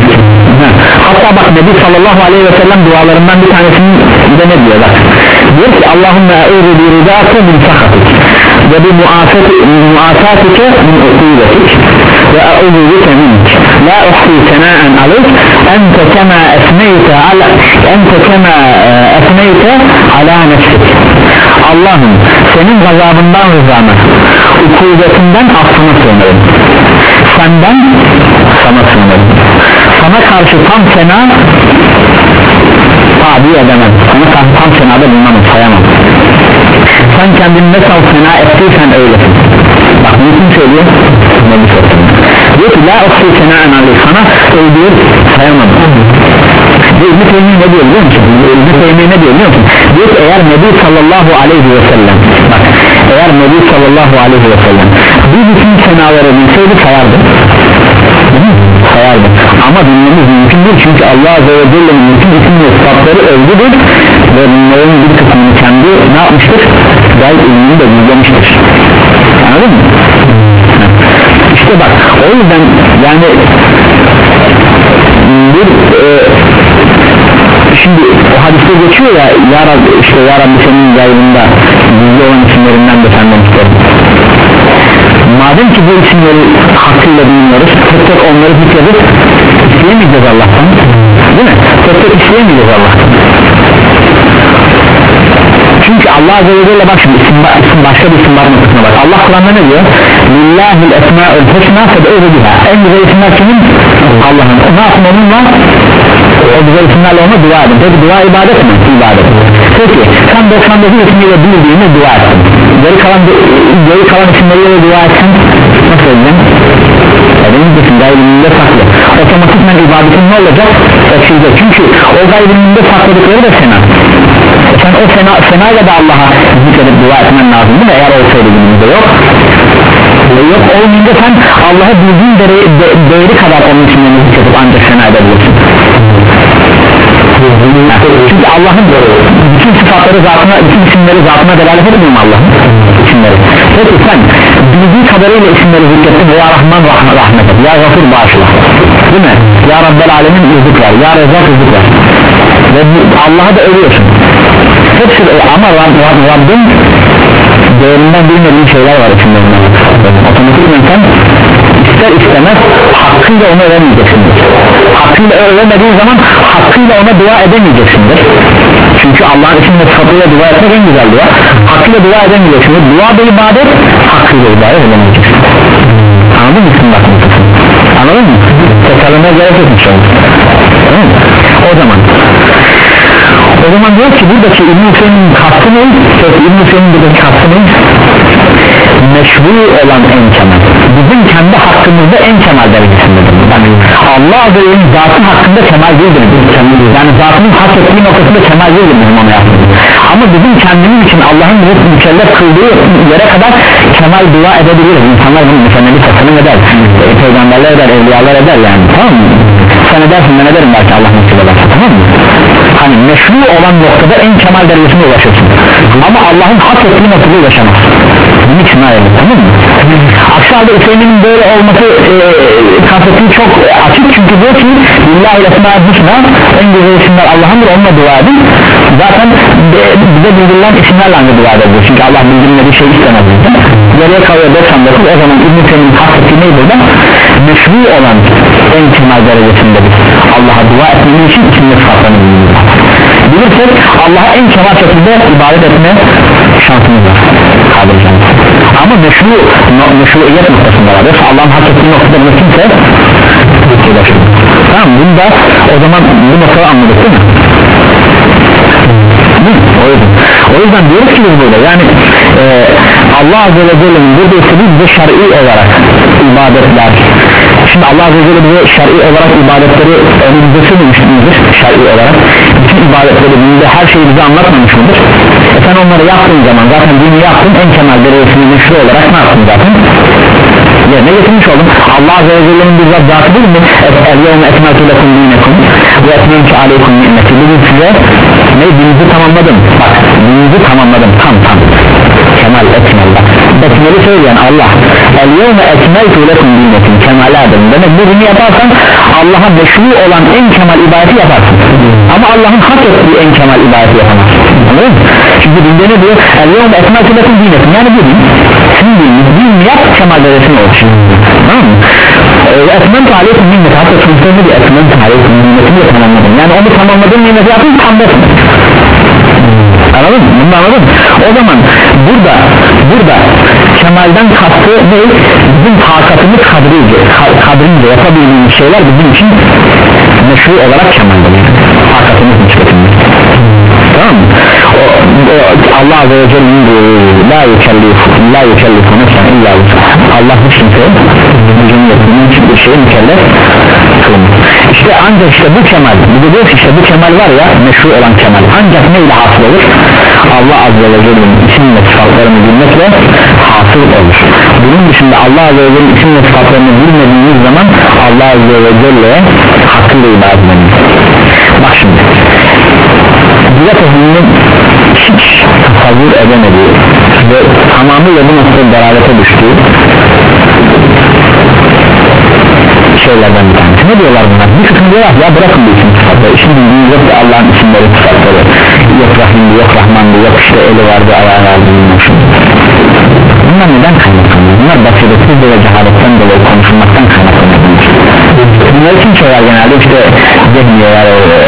hatta bak Nebi sallallahu aleyhi ve sellem dualarından bir tanesinin de ne diyor bak diyor ki Allahümme e'udu bi ridâke min sakatik ve bi muasatike min ukubetik ve e'udu bike mink la uhsi senâen aleyk ente kema esmeyte ala ente kema esmeyte ala nefsik Allah'ım senin gazabından rızana ukubetinden affına sığınırım senden sana sığınırım sana karşı tam fena tabi edemem sana karşı tam fenada bulmamı sayamam sen kendini ne sal fena ettiysen öylesin bak bunu kim söylüyor? diyor ki la uhsi senâen aleyh sana öldüğür sayamam İbn-i Teymiye ne diyor biliyor musun? İbn-i Teymiye ne diyor biliyor musun? Diyor ki eğer Nebi sallallahu aleyhi ve sellem bak eğer Nebi sallallahu aleyhi ve sellem bir bütün senaları bilseydi sayardı sayardı ama bilmemiz mümkün değil çünkü Allah Azze ve Celle'nin bütün isim ve sıfatları övgüdür ve bunların bir kısmını kendi ne yapmıştır? Gayet ilmini de gizlemiştir anladın mı? İşte bak o yüzden yani bir e, şimdi o hadiste geçiyor ya, ya Rabbi, işte ya Rabbi senin gayrında gizli olan isimlerinden de senden isterim. Madem ki bu isimleri hakkıyla bilmiyoruz, tek tek onları zikredip isteyemeyeceğiz Allah'tan, değil mi? Tek tek isteyemeyeceğiz Allah'tan. Çünkü Allah Azze ve Celle bak şimdi isim, isim başka bir isim var mı kısmına bak. Allah Kur'an'da ne diyor? Lillahil esma'ül husna fed'ûhu biha. En güzel isimler kimin? Allah'ın. Ne yapın onunla? O güzel isimlerle ona dua edin. Peki dua ibadet mi? İbadet. Peki sen doksan dokuz ismiyle bildiğini dua etsin. Geri kalan, geri kalan isimleriyle dua etsin. Nasıl edin? Benim için gayrımında saklı. Otomatikman ibadetin ne olacak? Eksilecek. Çünkü o gayrımında sakladıkları da sena. Sen o sena, senayla da Allah'a zikredip dua etmen lazım değil mi? Eğer olsaydı günümüzde yok. Yok olmayınca sen Allah'a bildiğin değeri, de, değeri kadar onun isimlerini zikredip ancak sena edebilirsin. Çünkü Allah'ın bütün sıfatları zatına, bütün isimleri zatına delalet etmiyor mu Allah'ın isimleri? Peki sen bildiği kadarıyla isimleri zikrettin. Ya Rahman rahmet, rahmet et, ya Gafur bağışla, değil mi? Ya Rabbel Alemin rızık ver, ya Rezzak rızık ver. Ve Allah'a da övüyorsun. Hepsi ama Rabbin değerinden bilmediğin şeyler var isimlerinden. Otomatikman sen ister istemez hakkıyla onu öğrenmeyeceksindir. Hakkıyla öğrenmediğin zaman hakkıyla ona dua edemeyeceksindir. Çünkü Allah'ın isimle sıfatıyla dua etmek en güzel dua. Hakkıyla dua edemeyeceksindir. Dua bir ibadet, hakkıyla ibadet edemeyeceksin. Anladın mı? Anladın mı? Tekrarlamaya gerek yok inşallah. O zaman O zaman diyor ki buradaki İbn-i Hüseyin'in kastı ne? İbn-i Hüseyin'in buradaki kastı ne? Meşru olan en kemal. Bizim kendi hakkımızda en kemal derecesindedir. Yani Allah Azze ve Celle'nin zatı hakkında kemal değildir. Yani zatının hak ettiği noktasında kemal değildir bizim ona yaptığımız. Ama bizim kendimiz için Allah'ın bizi mükellef kıldığı yere kadar kemal dua edebiliriz. İnsanlar bunu mükemmeli tasarım eder. E, peygamberler eder, evliyalar eder yani. Tamam mı? Sen edersin, ben ederim belki Allah nasip ederse, tamam mı? Hani meşru olan noktada en kemal derecesine ulaşırsın. Ama Allah'ın hak ettiği noktada ulaşamaz. Bunun için ayrılır, tamam mı? Aksi halde Hüseyin'in böyle olması e, kastettiği çok açık, çünkü diyor ki Lillahi l'esmâ'l husnâ, en güzel isimler Allah'ındır, onunla dua edin. Zaten de, bize bildirilen isimlerle aynı dua ediyor. Çünkü Allah bildirilmediği şey istemez. Geriye kalıyor doksan dokuz. O zaman İbn-i Hüseyin'in kastettiği neydi burada? Meşru olan en kemal derecesindedir. Allah'a dua etmemiz için içinde sıfatlarını bilmiyoruz. Bilirsek Allah'a en kemal şekilde ibadet etme şansımız var. Kaldıracağız. Ama meşru, meşruiyet noktasında var. Yoksa Allah'ın hak ettiği noktada bunu kimse ulaşır. Tamam, bunu da o zaman bu noktayı anladık değil mi? Hı, o yüzden, o yüzden diyoruz ki biz burada yani e, Allah Azze ve Celle'nin burada istediği bize şer'i olarak ibadetler. Şimdi Allah Azze ve Celle bize şer'i olarak ibadetleri önümüzde söylemiş midir? Şer'i olarak bütün ibadetleri, bunda her şeyi bize anlatmamış mıdır? E sen onları yaptığın zaman zaten dini yaptın, en kemal derecesini meşru olarak ne yaptın zaten? Yerine getirmiş oldum. Allah Azze ve Celle'nin bir zatı değil mi? El-yevme etmeltu lekum dinekum ve etmemtu aleykum ni'meti. Bugün size ne? Dininizi tamamladım. Bak, dininizi tamamladım. Tam tam. Kemal etmel bak. Etmeli söyleyen Allah. El-yevme etmeltu lekum dinekum. Kemale adım. Demek bu bunu yaparsan Allah'a meşru olan en kemal ibadeti yaparsın. Ama Allah'ın hak ettiği en kemal ibadeti yapamazsın. Anladın mı? Çünkü dinde ne diyor? El-yevme etmeltu lekum dinekum. Yani bu din. Sizin dininiz. Din yap, kemal derecesine oluşur. Tamam mı? Etmemtu aleykum nimet. Hatta sonuçlarını bir etmemtu aleykum nimetini de tamamladım. Yani onu tamamladığım nimeti yapayım, tamamlasın. Anladın mı? Bunu anladın mı? O zaman burada burada kemalden kastı ne? Bizim takatımız kadrince, kadrince yapabildiğimiz şeyler bizim için meşru olarak kemaldir. Takatımız nispetinde. Tamam mı? O, o, Allah Azze ve Celle'nin la yükellifu la yükellifu nefsen illa Allah hiç kimseye gücünü yaptığının hiçbir şeye mükellef kılmaz. İşte ancak işte bu kemal, bir de diyor ki işte bu kemal var ya, meşru olan kemal, ancak neyle hasıl olur? Allah Azze ve Celle'nin isim ve sıfatlarını bilmekle hasıl olur. Bunun dışında Allah Azze ve Celle'nin isim ve sıfatlarını bilmediğiniz zaman Allah Azze ve Celle'ye hakkıyla ibadet ediniz. Bak şimdi bilet ehlinin hiç tasavvur edemediği ve tamamıyla bu noktada dalalete düştüğü şeylerden bir tanesi. Ne diyorlar bunlar? Bir kısım diyorlar ya bırakın bu isim sıfatları, şimdi yok da Allah'ın isimleri sıfatları, yok Rahim'di, yok Rahman'dı, yok işte eli vardı, ayağı vardı. Bunlar neden kaynaklanıyor? Bunlar basiretsiz ve cehaletten dolayı konuşulmaktan kaynaklanıyor. Bunlar için şeyler genelde işte zihniyeler,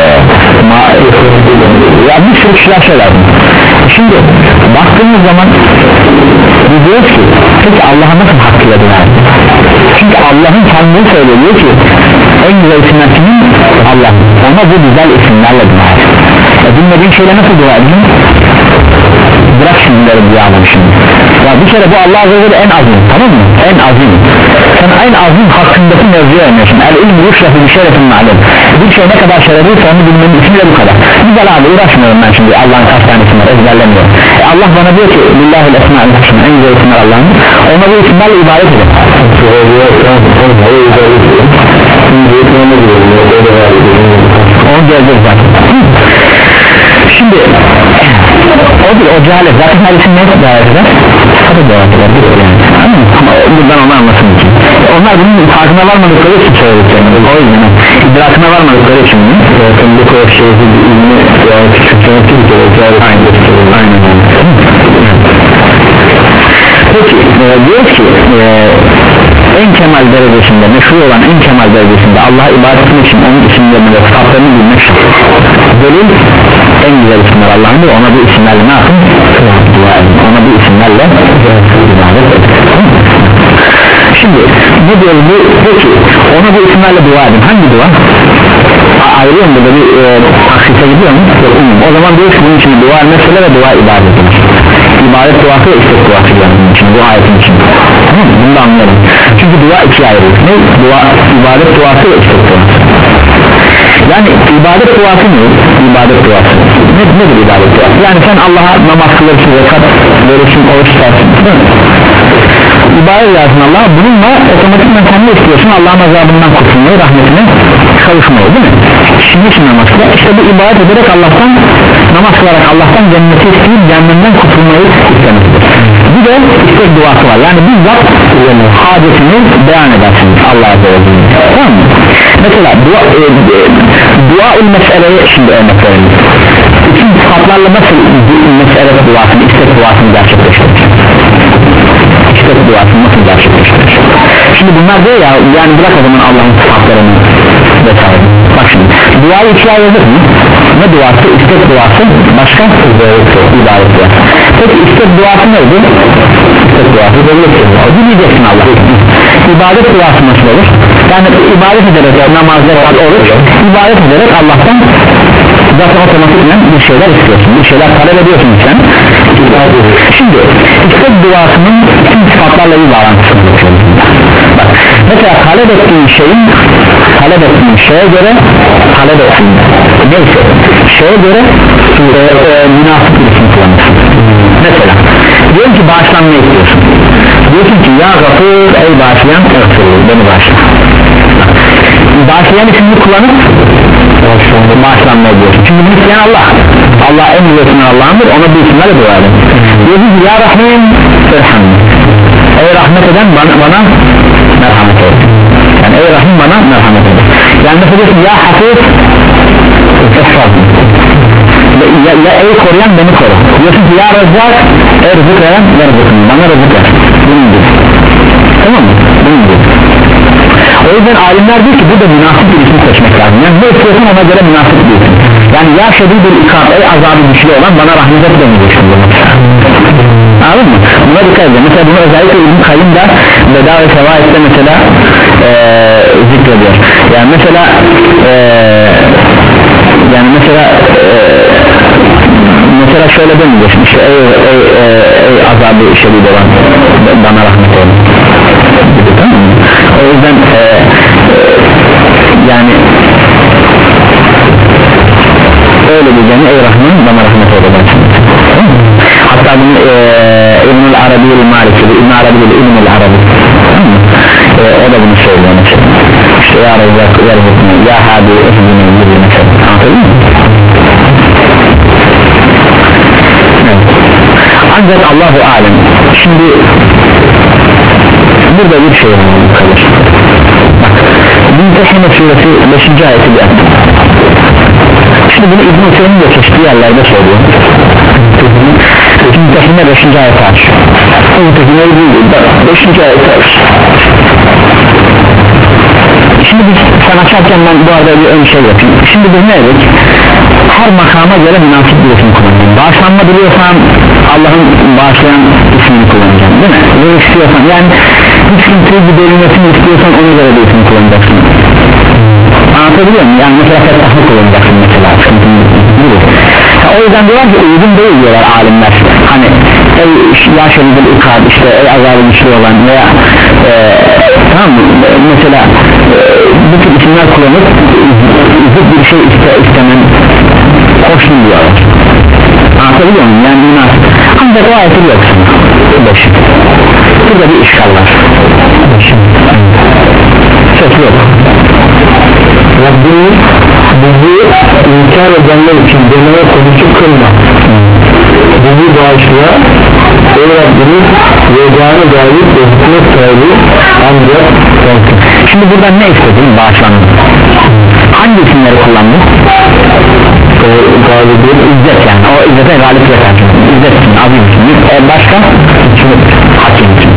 ya bir sürü kişiler söyler. Şimdi baktığımız zaman biz diyoruz ki peki Allah'a nasıl hakkıyla döner? Çünkü Allah'ın kendini söylüyor ki en güzel isimler kimin? Allah. Ona bu güzel isimlerle döner. E bilmediğin şeyle nasıl dua edin? Bırak şimdileri duyalım şimdi. Ya bir kere bu Allah Azze ve Celle en azim, tamam mı? En azim. Sen en azim hakkındaki mevzuya oynuyorsun. El ilmi yuşrafu bir şerefin ma'lum. Bir şey ne kadar şerefliyse onu bilmenin için de bu kadar. Güzel abi, uğraşmıyorum ben şimdi Allah'ın kaç tanesi var, ezberlemiyorum. E Allah bana diyor ki Lillahil esma'il husna, en güzel isimler Allah'ın. Ona bu isimlerle ibadet edin. Onu göreceğiz zaten. Şimdi o bir o cehalet zaten her isim neyse cehalet eder? Tabi cehalet eder yani. Ama buradan onu anlasın için onlar bunun farkına varmadıkları için söylediklerini, o yüzden idrakına varmadıkları için zaten bu kadar şeyi bir ilmi yani küçüklemek değil ki cehalet aynen peki e, diyor ki e, en kemal derecesinde, meşhur olan en kemal derecesinde Allah'a ibadet etmek için onun isimlerini ve sıfatlarını bilmek şart. Delil en güzel isimler Allah'ın, ona bu isimlerle ne yapın? Ona bu isimlerle ibadet edin. Şimdi ne diyor bu? Peki ona bu isimlerle dua edin. Hangi dua? Ayrıyor mu burada bir e, taksite gidiyor mu? O zaman diyor ki bunun için dua mesele ve dua ibadet edin. İbadet duası ve istek duası yani bunun için, bu ayetin için. Tamam mı? Bunu da anlayalım. Çünkü dua ikiye ayrılır. Ne? Dua, ibadet duası ve istek duası. Yani ibadet duası ne? İbadet duası. Ne, nedir ibadet duası? Yani sen Allah'a namaz kılırsın, zekat verirsin, oruç tutarsın. İbadet edersin Allah'a, bununla otomatikman sen ne istiyorsun? Allah'ın azabından kurtulmayı, rahmetine kavuşmayı, değil mi? Şimdi için namaz kılar. İşte bu ibadet ederek Allah'tan, namaz kılarak Allah'tan cenneti isteyip cehennemden kurtulmayı istemektir. Bir de istek duası var. Yani bizzat hadisini beyan edersin Allah'a doğru. Tamam mı? Mesela dua, e, e, dua-ül meseleye şimdi örnek verelim. İçin sıfatlarla nasıl mesele duasını, istek duasını gerçekleştirir? İstek duasını nasıl gerçekleştirir? Şimdi bunlar diyor ya, yani bırak o zaman Allah'ın sıfatlarını vesaire. Bak şimdi, duayı ikiye ayırdık mı? Ne duası? İstek duası, başka? İbadet duası. Peki istek duası neydi? İstek duası o dinleyeceksin Allah'ı. İbadet duası nasıl olur? Yani ibadet ederek, namazda oruç, ibadet ederek Allah'tan zaten otomatikmen bir şeyler istiyorsun, bir şeyler talep ediyorsun sen. Şimdi istek duasının tüm sıfatlarla bir bağlantısını yapıyoruz. Bak mesela talep ettiğin şeyin, talep ettiğin şeye göre talep ettiğin neyse şeye göre e, e, münasip bir isim kullanırsın. Mesela diyorsun ki bağışlanmayı istiyorsun, diyorsun ki ya Gafur ey bağışlayan ey beni bağışla. Bağışlayan isimini kullanıp bağışlanmayı diyorsun, çünkü bunu isteyen Allah. Allah en güzel Allah'ındır, ona bir isimlerle dua edin. Diyorsun ki ya Rahim irham, ey rahmet eden bana, bana merhamet et. Yani ey Rahim bana merhamet et. Yani mesela diyorsun ya Hafiz esfad, ya, ya ey koruyan beni koru. Diyorsun ki ya Rezzak ey rızık veren rızıkını bana rızık ver. Bunun gibi. Tamam mı? Bunun gibi. O yüzden alimler diyor ki burada münasip bir isim seçmek lazım. Yani ne istiyorsun ona göre münasip bir isim. Yani ya şedidül ikab ey azabı güçlü olan bana rahmet et demeyeceksin. Anladın mı? Buna dikkat edin. Mesela bunu özellikle İbn-i Kayyim da Beda ve Sevaet'te mesela ee, zikrediyor. Yani mesela ee, yani mesela ee, mesela şöyle demeyeceksin işte ey, ey, ey, ey azabı şedid olan bana rahmet et. Tamam mı? O yüzden e, e, yani öyle diyeceğini ey Rahman bana rahmet eylesin. Hatta bunu e, İbn-i Arabi'l Maliki, İbn-i Arabi'l İbn-i Arabi e, o da bunu söylüyor mesela. İşte ya Rezzak ya Rezzak ya Hadi Ehdini gibi mesela. Anladın mı? Ancak Allahu alem. Şimdi burada bir şey var. Bak Mümtehine suresi beşinci ayeti bir ayet. Şimdi bunu İbn-i Teymiye de çeşitli yerlerde söylüyor. Mümtehine beşinci ayeti aç. Mümtehine beşinci ayeti aç. Şimdi biz sen açarken ben bu arada bir ön şey yapayım. Şimdi biz ne dedik? Her makama göre münasip bir isim kullanacağım. Bağışlanma biliyorsan Allah'ın bağışlayan ismini kullanacaksın, değil mi? Böyle istiyorsan yani bir sıkıntıyı bir derinmesini istiyorsan ona göre bir isim kullanacaksın. Anlatabiliyor muyum? Yani mesela fettahı kullanacaksın mesela. O yüzden diyorlar ki uygun değil diyorlar alimler. Hani ey ya şerifel ikad, işte ey azabı güçlü olan veya e, tamam mı? Mesela e, bu tür isimler kullanıp zıt bir şey iste, istemen hoşun diyorlar. Anlatabiliyor muyum? Yani münasip. Ancak o ayeti yoksun. Beş. Burada bir işgal var. Ses yok. Rabbimiz bizi inkar edenler için deneme konusu kılma. Bizi bağışla. Ey Rabbimiz yegane dair ve hükmet sahibi ancak sensin. Şimdi buradan ne istedin bağışlanma? Hangi isimleri kullandın? Galibin İzzet, yani o İzzet'e galip yeter. İzzet için, azim için. E başka? Hakim için.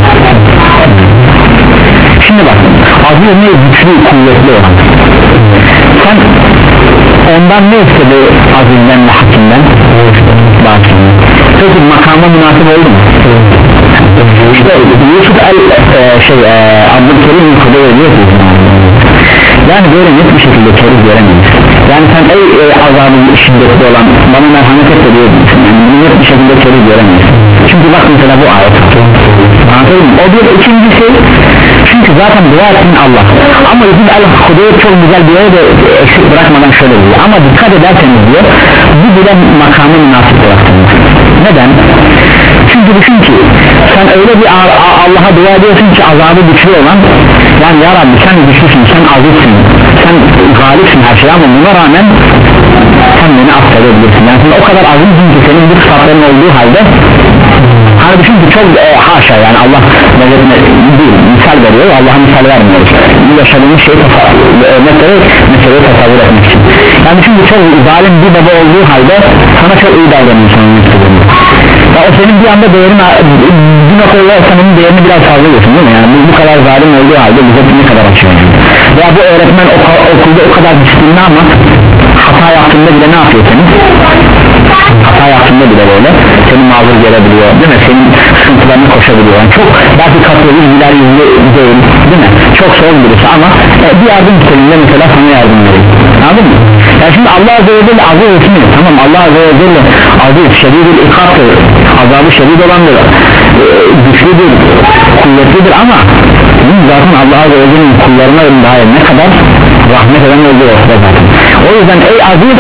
Şimdi bak, azim ne? Güçlü, kuvvetli olan. Sen ondan ne istedi azimden ve hakimden? Bağışlanma. Peki makama münasip oldu mu? İşte Yusuf el e, şey e, Abdülkerim yukarıda veriyor ki yani böyle net bir şekilde keriz göremeyiz. Yani sen ey e, azabın şiddetli olan bana merhamet et de diyorsun, yani net bir şekilde keriz göremeyiz. Çünkü bak mesela bu ayet anladın mı? O bir ikincisi, çünkü zaten dua ettin Allah ama bizim el-Hudud çok güzel bir yere de eksik bırakmadan şöyle diyor, ama dikkat ederseniz diyor bu bile makamı münasip bıraktınız. Neden? Çünkü düşün ki sen öyle bir Allah'a dua ediyorsun ki azabı güçlü olan, yani ya Rabbi sen güçlüsün, sen azizsin, sen galipsin her şey, ama buna rağmen sen beni affedebilirsin. Yani sen o kadar azizsin ki senin bu sıfatların olduğu halde, hani düşün ki çok e, haşa, yani Allah nelerine değil, misal veriyor, Allah'a misal vermiyoruz. Bu yaşadığımız şeyi meseleyi meseleyi tasavvur etmek için. Yani düşün ki çok zalim bir baba olduğu halde sana çok iyi davranıyorsun. Ya o senin bir anda değerini, bir noktada senin değerini biraz fazla diyorsun, değil mi? Yani bu, bu kadar zalim olduğu halde bize ne kadar açıyor. Veya bu öğretmen ok okulda o kadar disiplinli ama hata yaptığında bile ne yapıyor senin? Hata yaptığında bile böyle seni mazur görebiliyor, değil mi? Senin sıkıntılarını koşabiliyor. Yani çok belki katlı yüzler yüzlü değil, değil mi? Çok soğuk birisi ama e, bir yardım istediğinde mesela sana yardım veriyor. Anladın mı? Yani şimdi Allah Azze ve Celle aziz etmiyor. Tamam, Allah Azze ve Celle aziz, şedid-ül ikabdır, azabı şedid olandır, e, güçlüdür, kuvvetlidir, ama zaten Allah Azze ve Celle'nin kullarına dair ne kadar rahmet eden olduğu ortada zaten. O yüzden ey aziz,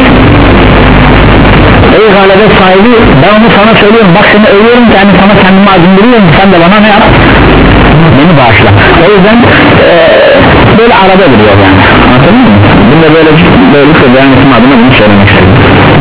ey galibet sahibi, ben onu sana söylüyorum, bak seni övüyorum ki yani sana kendimi acındırıyorum, sen de bana ne yap? Beni bağışla. O yüzden e, böyle arada duruyor yani, anladın mı? Bunda böyle böyle beyan etme adına bunu söylemek istedim.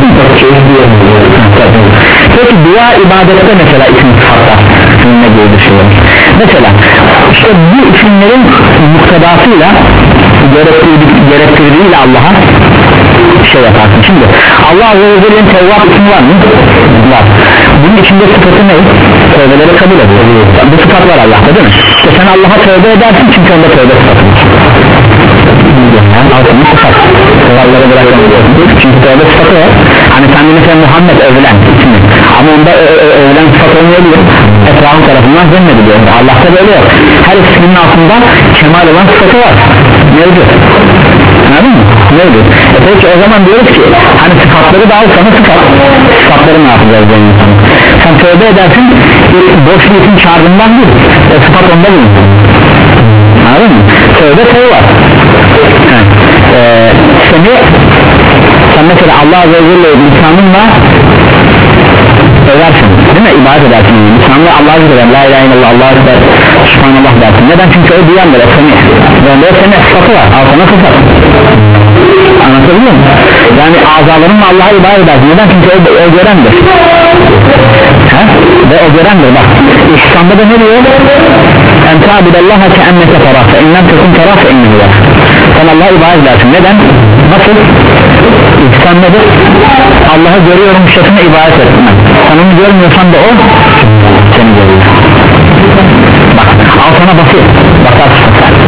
Peki dua ibadette mesela isim sıfatlar ne gibi bir şey var? Mesela işte bu isimlerin muktedasıyla gerektirdiğiyle Allah'a şey yaparsın. Şimdi Allah Azze ve Celle'nin Tevvab ismi var mı? Var. Bunun içinde sıfatı ne? Tövbeleri kabul ediyor. Bu sıfat var Allah'ta, değil mi? İşte sen Allah'a tövbe edersin çünkü onda tövbe sıfatı var. Yani altını sıfat. Kuralları bırakamıyorsun çünkü tövbe sıfatı var. Hani sen de mesela Muhammed övülen ismi, ama onda övülen sıfat olmayabilir, etrafı tarafından zemmediliyor. Allah'ta böyle yok. Her isminin altında kemal olan sıfatı var, mevcut. Anladın mı? Mevcut. E peki o zaman diyoruz ki hani sıfatları da al sana sıfat, sıfatları ne yapacağız yani? Sen tövbe edersin, boş bir isim çağırdığından değil, o sıfat onda bulunsun. Anladın mı? Tövbe tövbe var. Ee, seni sen mesela Allah Azze ve Celle lisanınla översin, değil mi? İbadet edersin, lisanla Allah'a zikrer, la ilahe illallah, Allah'a zikrer, subhanallah dersin. Neden? Çünkü o duyandır, o seni ve o seni sıfatı var, altına sıfat. Anlatabiliyor muyum? Yani azalarınla Allah'a ibadet edersin. Neden? Çünkü o, o görendir. He? Ve o görendir, bak İslam'da da ne diyor? en ta'budallaha ke'enneke terah fe innen tekun terah fe innehu yarah. Sen Allah'a ibadet edersin. Neden? Nasıl? İhsan nedir? Allah'ı görüyorum şeklinde ibadet etmem. Sen onu görmüyorsan da o seni görüyor. Bak al sana basit. Bakarsın.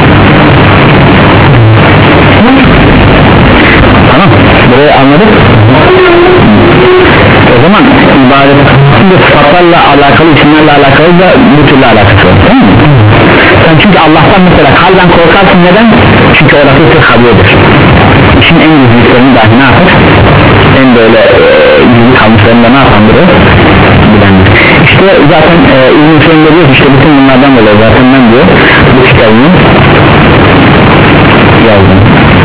Tamam, burayı anladık. O zaman ibadet şimdi sıfatlarla alakalı, isimlerle alakalı da bu türlü alakası var, tamam mı? Sen çünkü Allah'tan mesela kalben korkarsın, neden? Çünkü orası sır habiyedir. İşin en gizliliklerini dahi ne yapar? En böyle e, gizli kalmışlarında ne yapandırır? Bilendir. İşte zaten e, İbn-i Hüseyin diyor işte bütün bunlardan dolayı zaten ben diyor bu kitabını yazdım.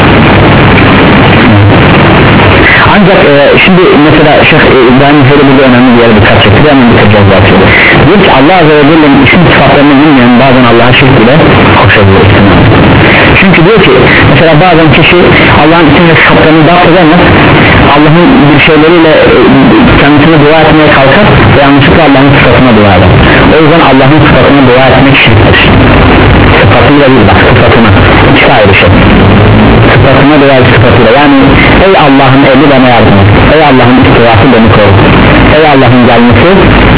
Ancak e, şimdi mesela Şeyh İbrahim şöyle bir önemli bir yere dikkat çekti, hemen bir tecavüz atıyor. Diyor ki Allah Azze ve Celle'nin isim sıfatlarını bilmeyen bazen Allah'a şirk bile koşabilir. Çünkü diyor ki mesela bazen kişi Allah'ın isim ve sıfatlarını dağıt edemez, Allah'ın bir şeyleriyle e, kendisine dua etmeye kalkar ve yanlışlıkla Allah'ın sıfatına dua eder. O yüzden Allah'ın sıfatına dua etmek şirktir. Sıfatıyla değil bak, sıfatına iki ayrı şey. Sıfatına dua et sıfatıyla, yani ey Allah'ın eli bana yardım et, ey Allah'ın istirafı beni koru, ey Allah'ın gelmesi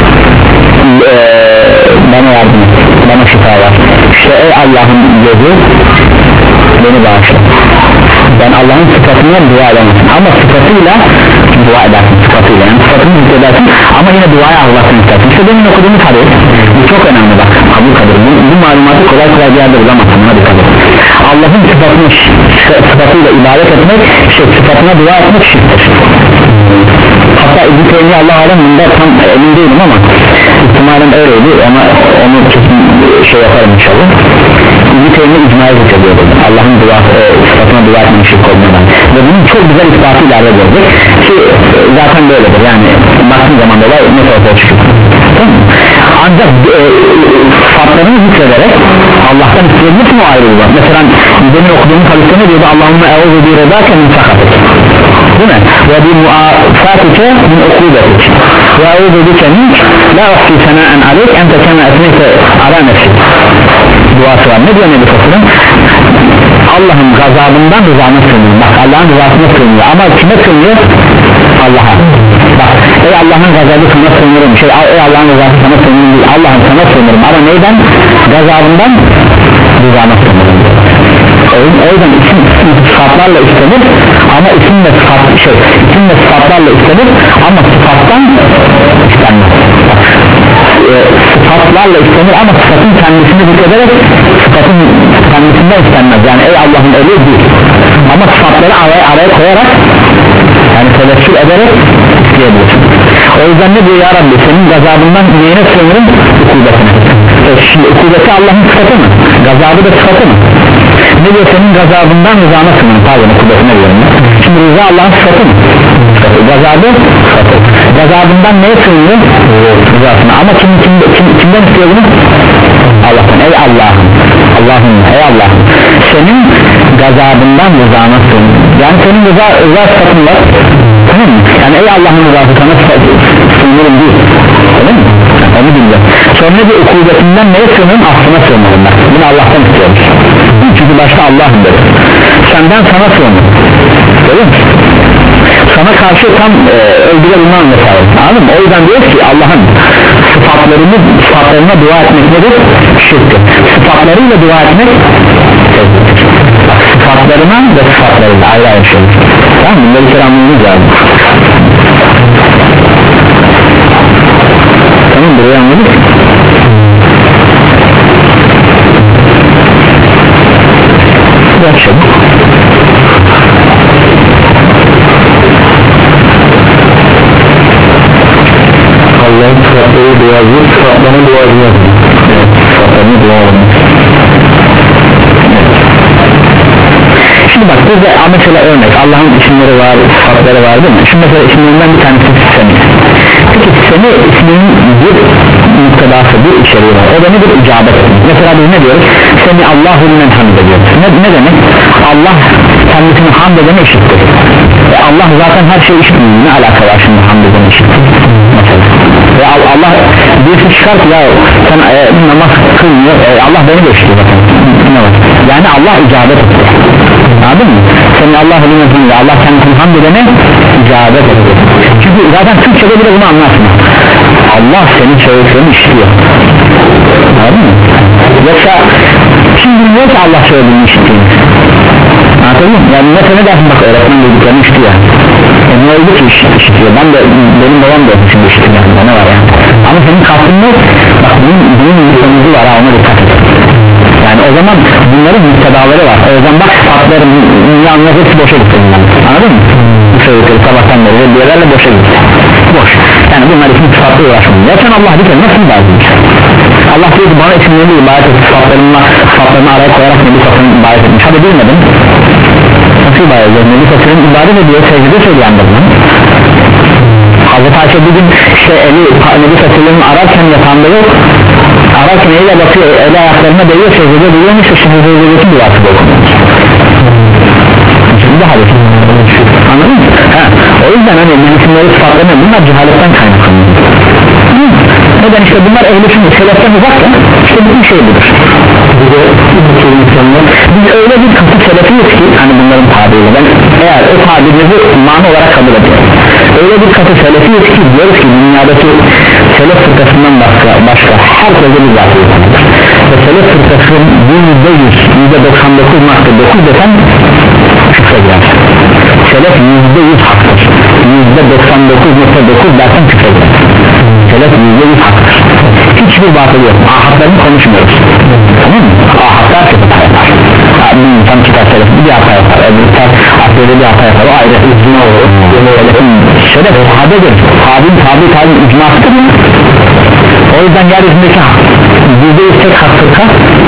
ee, bana yardım et, bana şifa ver, işte ey Allah'ın gözü beni bağışla. Ben Allah'ın sıfatına dua edemezsin ama sıfatıyla dua edersin, sıfatıyla yani sıfatını zikredersin ama yine duaya Allah'tan istersin. İşte benim okuduğumuz hadis bu çok önemli, bak kabul kadir, bu, bu malumatı kolay kolay bir yerde bulamazsın, hadi kabul. Allah'ın sıfatını sıfatıyla ibadet etmek, şey, sıfatına dua etmek şirktir. Hatta İbn-i Teymiye Allah alem bunda tam emin değilim ama ihtimalen öyleydi, ama onu kesin şey yaparım inşallah. İbn-i Teymiye icmaya zikrediyor Allah'ın dua, e, sıfatına dua etmenin şirk olmadan ve bunun çok güzel ispatı ileride gördük ki e, zaten böyledir, yani baktığın zaman da ne ortaya çıkıyor. Ancak e, sıfatlarını zikrederek Allah'tan isteyebilirsin, o ayrı var. Mesela demin okuduğumuz hadiste ne diyordu? Allahümme eûzü bi redâke min sakatik, değil mi? Ve bi muafatike min ukubetik ve eûzü bike mink la uhsi senâen aleyk ente kema etneyte ala nefsik duası var. Ne diyor Nebi Fasıl'ın? Allah'ın gazabından rızana sığınıyor. Bak Allah'ın rızasına sığınıyor ama kime sığınıyor? Allah'a. Bak ey Allah'ın gazabı sana sığınırım, şey, ey Allah'ın rızası sana sığınırım değil, Allah'ın sana sığınırım ama neyden? Gazabından rızana sığınırım. O yüzden isim, isim sıfatlarla istenir ama isimle sıfat, şey, isimle sıfatlarla istenir ama sıfattan istenmez. E, sıfatlarla istenir ama sıfatın kendisini zikrederek sıfatın kendisinden istenmez, yani ey Allah'ın eli değil ama sıfatları araya, araya koyarak yani tevessül ederek isteyebilirsin. O yüzden ne diyor ya Rabbi, senin gazabından neyine sığınırım? Ukubetine. E, şimdi ukubeti Allah'ın sıfatı mı? Gazabı da sıfatı mı? Ne diyor, senin gazabından rızana sığınırım, pardon ukubetine diyorum ya. Şimdi rıza Allah'ın sıfatı mı? Sıfatı. Gazabı sıfatı. Gazabından neye sığınıyor? Rızasına. Ama kim, kim, kim, kimden istiyor bunu? Allah'tan. Ey Allah'ım, Allah'ım, ey Allah'ım, senin gazabından rızana sığınırım. Yani senin rıza, rıza sıfatın var, tamam mı? Yani ey Allah'ın rızası sana sığınırım değil, öyle mi? Onu bileceğim. Sonra bir ukubetinden neye sığınırım? Aslına sığınırım ben. Bunu Allah'tan istiyorum. Çünkü başta Allah'ım dedi. Senden sana sığınırım, öyle mi? Sana karşı tam e, öldürebilmem mesela, anladın mı? O yüzden diyor ki Allah'ın sıfatlarını, sıfatlarına dua etmek nedir? Şirktir. Sıfatlarıyla dua etmek sıfatlarına ve sıfatlarıyla ayrı ayrı şey. Tamam mı? Bunları bir anlamamız lazım. Tamam, burayı anladık. Biraz çabuk. Allah'ın sıfatları duazı, sıfatlarını duazı yazıyor. Evet, sıfatlarını duazı. Şimdi bak burada mesela örnek, Allah'ın isimleri var, sıfatları var değil mi? Şimdi mesela isimlerinden bir tanesi Semi. Peki Semi isminin bir muktedası, bir içeriği var. O da nedir? İcabet etmek. Mesela biz ne diyoruz? Semi Allahu limen hamd ediyoruz. Ne, ne demek? Allah kendisini hamd edene işittir. E Allah zaten her şeyi işitmiyor. Ne alaka var şimdi hamd edene işittir? Mesela. Ve Allah birisi çıkar ki ya sen e, namaz kılmıyor, e, Allah Allah beni geçti zaten. Yani Allah icabet etti, anladın mı? Senin Allah'ı bilmediğinde Allah kendisini hamd edene icabet etti. Çünkü zaten Türkçe'de bile bunu anlarsın. Allah senin söylediklerini işitiyor, anladın mı? Yoksa kim bilmiyor ki Allah söylediğini işittiğini, anladın mı? Yani mesela ne dersin, bak öğretmen dediklerini işitiyor. E ne oldu ki işitiyor? Ben de, benim babam da şimdi işitiyor, ne var ya? Ama senin kalktın mı? Bak bunun, bunun bir sonucu var ha, ona dikkat et. Yani o zaman bunların müstedaları var. O zaman bak sıfatların yalnız hepsi boşa gitti, anladın mı? Bu söyledikleri sabahtan beri diğerlerle boşa gitti, boş. Yani bunlar için sıfatla uğraşmıyor. Ya sen Allah diyor nasıl ibadet edeceksin? Allah diyor ki bana isimlerini ibadet et, sıfatlarına, sıfatlarını araya koyarak Nebi Sası'nın ibadet etmiş. Hadi bilmedim, nasıl ibadet ediyor? Nebi Sası'nın ibadet ediyor, secde söyleyendir lan. Hazreti Ayşe bugün işte eli Nebi Sası'nın ararken yatağında yok, ararken eliyle bakıyor, eli ayaklarına değiyor, secde duyuyormuş, şimdi secdedeki duası dokunuyor. Şimdi hadis, anladın mı? Ha, o yüzden hani isimleri sıfatlarına bunlar cehaletten kaynaklanıyor. Neden işte bunlar ehl-i sünnet seleften uzakken işte bütün şey budur. Biz öyle bir katı selefiyiz ki hani bunların tabiriyle, ben eğer o tabirleri mana olarak kabul ediyorum, öyle bir katı selefiyiz ki diyoruz ki dünyadaki selef fırkasından başka, başka herkese bir zatı yapılır ve selef fırkasının yüzde yüz, yüzde doksan dokuz nokta dokuz desen küfre girer. Selef yüzde yüz haktır, yüzde doksan dokuz nokta dokuz dersen küfre girer. Selef yüzde yüz haktır, hiçbir batıl yok. Ahatlarını konuşmuyoruz, tamam mı? Ahatlar çok hata yapar, bir insan çıkar selef bir hata yapar, öbür tutar aklede bir hata yapar, o ayrı icma olur. Selef sahabedir, tabi tabi tabi icmasıdır mı? O yüzden yeryüzündeki yüzde yüz tek hak fırka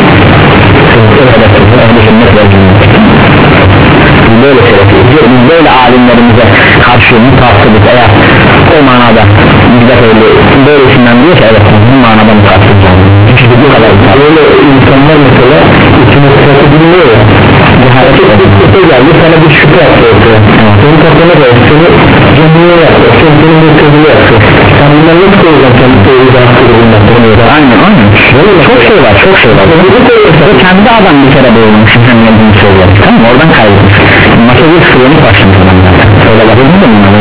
böyle selefiyiz, biz böyle alimlerimize karşı mutassıbız. Eğer o manada bize öyle böyle isimden diyorsa evet bu manada mutassıbız. Çünkü bu kadar böyle insanlar mesela içine sıkıntı bilmiyor ya, cehalete geldi sana bir şüphe yaptı ortaya, senin kafana da seni cemliğe yaptı, sen senin mülközünü yaptı, sen bundan nasıl koyacaksın kendi sevgili hakkında? Aynen aynen, çok şey var, çok şey var. O kendi adam bir kere boğulmuş, sen geldiğini söylüyor, tamam mı? Oradan kaybetmiş, masa bir sıvırını başlamışlar, öyle bakıldı mı bunları?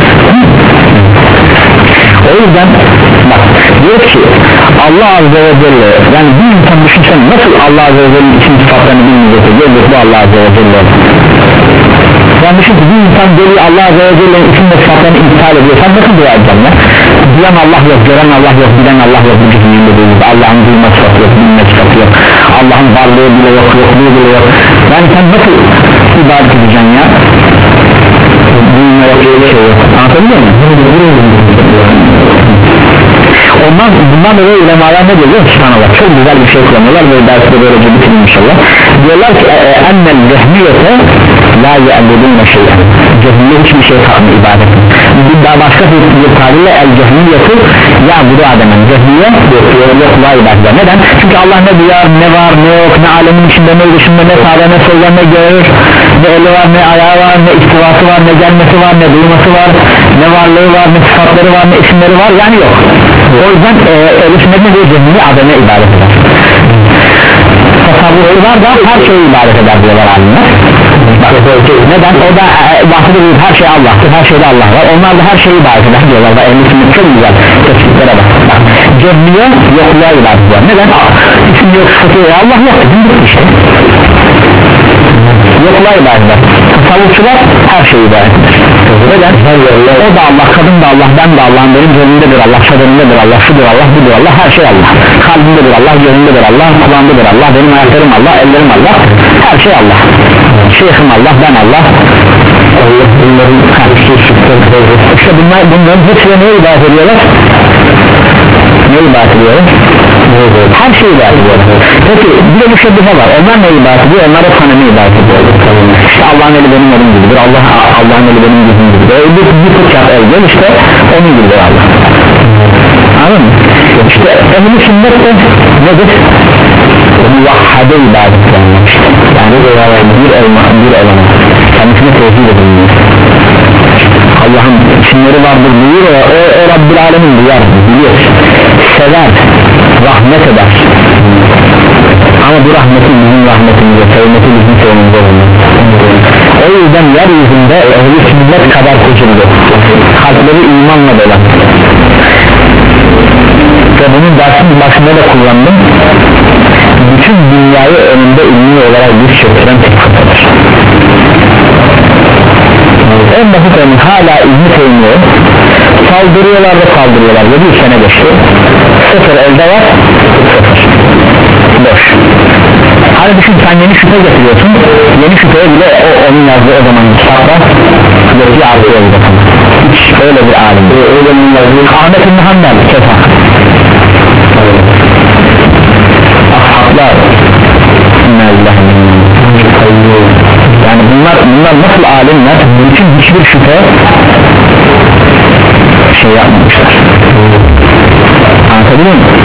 O yüzden bak diyor ki Allah Azze ve Celle, yani bir insan düşünsen nasıl Allah Azze ve Celle'nin isim sıfatlarını bilmeyecektir, gördük bu Allah Azze ve Celle. Yani düşün ki bir insan geliyor Allah Azze ve Celle'nin isim ve sıfatlarını iptal ediyor, sen nasıl dua edeceksin ya? Duyan Allah yok, gören Allah yok, bilen Allah yok, bu cisiminde değil, Allah'ın duyma sıfatı yok, bilme sıfatı yok, Allah'ın varlığı bile yok, yokluğu bile yok. Yani sen nasıl ibadet edeceksin ya? Duyma yok, öyle şey yok, anlatabiliyor muyum? Ondan bundan dolayı ulemalar ne diyor? Subhanallah, çok güzel bir şey kullanıyorlar ve dersi de böylece bitirin inşallah. Diyorlar ki ennel cehmiyete la ye'budûne şey'en, cehmiye hiçbir şey kalmıyor ibadet. Bir daha başka bir tabirle el cehmiyeti ya'budu ademen, cehmiye yokluğa ibadet. Neden? Çünkü Allah ne duyar, ne var, ne yok, ne alemin içinde, ne dışında, ne sağda, ne solda, ne görür, ne eli var, ne ayağı var, ne istivası var, ne gelmesi var, ne duyması var, ne varlığı var, ne sıfatları var, ne isimleri var, yani yok. O yüzden ehl-i sünnet diyor, cehmiye ademe ibadet eder. Tasavvufu var da her şeyi ibadet eder diyorlar alimler. Neden? O da e, bahsediyor, her şey Allah'tır, her şeyde Allah var, onlar da her şeyi ibadet eder diyorlar da ehl-i sünnet çok güzel tespitlere bak. Cehmiye yokluğa ibadet eder. Neden? İsim yok, sıfatı yok, Allah yok dedim işte. Yokluğa ibadet eder. Tasavvufçular her şeyi ibadet eder. Neden? O da Allah, kadın da Allah, ben de Allah'ım, benim gönlümdedir Allah, şadırındadır Allah, şudur Allah, budur Allah, her şey Allah. Kalbimdedir Allah, gönlümdedir Allah, kulağımdadır Allah, benim ayaklarım Allah, ellerim Allah, her şey Allah. Şeyhim Allah, ben Allah. Allah bunların işte bunlar, bunların hepsine neye ibadet ediyorlar? Neye ibadet ediyorlar? Her şeyi ibadet ediyorlar. Peki bir de müşebbihe var, onlar neye ibadet ediyor? Onlar hep hanemi ibadet ediyorlar. İşte Allah'ın eli benim elim gibidir, Allah, Allah'ın eli benim yüzüm gibidir. Öyle bir bir fıkhat elde, işte onun gibidir Allah. Anladın mı? İşte ehl-i sünnet de nedir? Muvahhade ibadet ediyorlar. Yani bir elma, bir elma kendisine tevhid edilmiyor. Allah'ın isimleri vardır buyuyor ya, o, o Rabbil Alemin duyar, biliyor, sever, rahmet eder, ama bu rahmeti bizim rahmetimize, sevmeti bizim sevmemize olmuyor. O yüzden yeryüzünde ehl-i sünnet kadar seçildi, kalpleri imanla dolan ve bunun dersin başında da kullandım. Bütün dünyayı önünde ilmi olarak bir çöktüren tek fırsadır. En basit örnek hala ilmi sevmiyor, saldırıyorlar da saldırıyorlar ve bir sene geçti, sıfır elde var, sıfır boş. Hani düşün, sen yeni şüphe getiriyorsun, yeni şüpheye bile o, onun yazdığı o zaman kitapta yetki artıyor bir bakın. Hiç öyle bir alim öyle bir yazdığı Ahmet İbn Hanbel kefa ashablar yani bunlar, bunlar nasıl alimler, bütün hiçbir şüphe şey yapmamışlar. Anlatabiliyor muyum?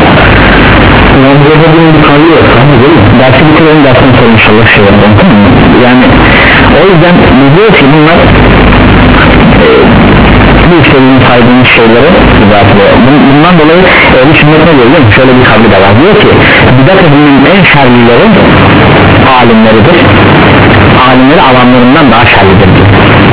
Dersi bitirelim, dersten sonra inşallah şey yapalım, tamam mı? Yani o yüzden diyor ki bunlar e, bu işlerin saydığımız şeyleri izahediyor. Bundan dolayı ehl-i sünnet ne diyor? Şöyle bir kavli de var, diyor ki bidat ehlinin en şerlileri alimleridir, alimleri avamlarından daha şerlidir diyor.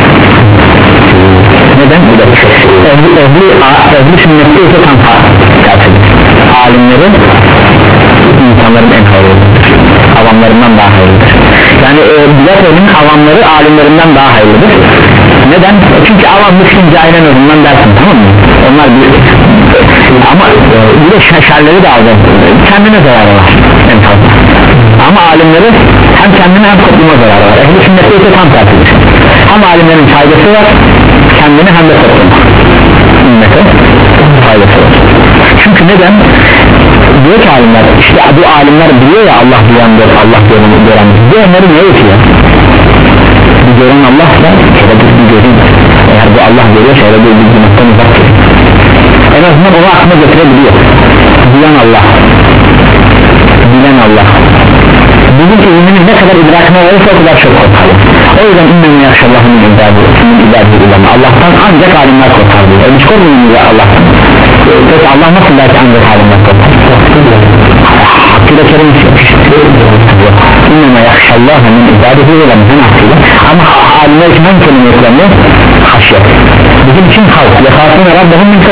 Neden? Ehli, ehli, ehli sünnette ise tam tersidir. Alimleri insanların en hayırlıdır, avamlarından daha hayırlıdır. Yani e, bidat ehlinin avamları alimlerinden daha hayırlıdır. Neden? Çünkü avam müşkin cahilen özünden dersin, tamam mı? Onlar bir ama e, bir de şerleri de aldı, kendine zararı var en fazla. Ama alimleri hem kendine hem topluma zararı var. Ehli sünnette ise tam tersidir. Hem alimlerin faydası var, kendine hem de topluma, ümmete faydası var. Çünkü neden? Diyor ki alimler, işte bu alimler biliyor ya Allah duyandır, Allah gören, görendir. Bu onları ne yapıyor? Bir gören Allah'sa şöyle bir göreyim. Eğer bu Allah görüyorsa öyle bir bilginlikten uzak değil. En azından onu aklına getirebiliyor. Duyan Allah, bilen Allah. Bizim ilminin ne kadar idrakine varırsa o kadar çok korkar. O yüzden İmam-ı Yakşallah'ın ibadeti Allah'tan ancak alimler korkar diyor. E hiç korkmuyor mu ya Allah'tan? Peki Allah nasıl belki ancak alimler korkar? Hakkıyla kerim istiyor. İmam-ı Yakşallah'ın ibadeti ulanın hakkıyla. Ama alimler için hangi kelime kullanıyor? Haşyet. Bizim için halk. Yakasına Rabbahum min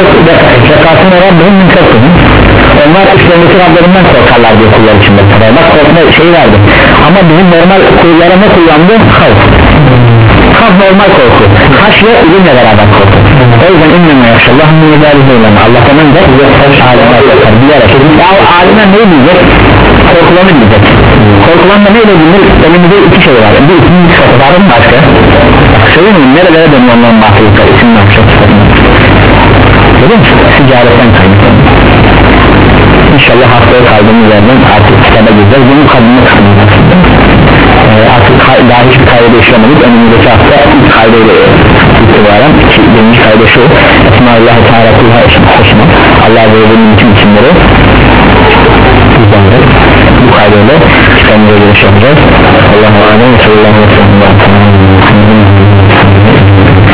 korkuhum. Onlar üstlerindeki Rablerinden korkarlar diye kullar içinde. Bak korkma şey verdi. Ama bizim normal kullara ne kullandı? Halk. Halk normal korku. Haşye ilimle beraber korku. O yüzden İmam-ı Yakşallah'ın ibadeti ulanın. Allah'tan önce alimler korkar. Bilerek. Ya alimler ne diyecek? Korkulanı diyecek. Korkulanla neyle bilir? Elimizde iki şey var. Bir ikinci sıfatı var mı başka? Söyleyeyim mi? Nerelere dönüyor onların bahsediyor? İsimli akşam sıfatını. Görüyor musun? Ticaretten kaynaklanıyor. İnşallah haftaya kaldığımız yerden artık kitaba gireceğiz. Bunun kadını kısmında ee, artık daha hiçbir kayda işlemedik. Önümüzdeki hafta ilk kaydayla itibaren birinci kayda şu: Esma-ı Teala kulha eşim hoşuma, Allah ve Resulü'nün bütün isimleri bu kaydayla kitabımıza giriş yapacağız. Allah'a emanet olun.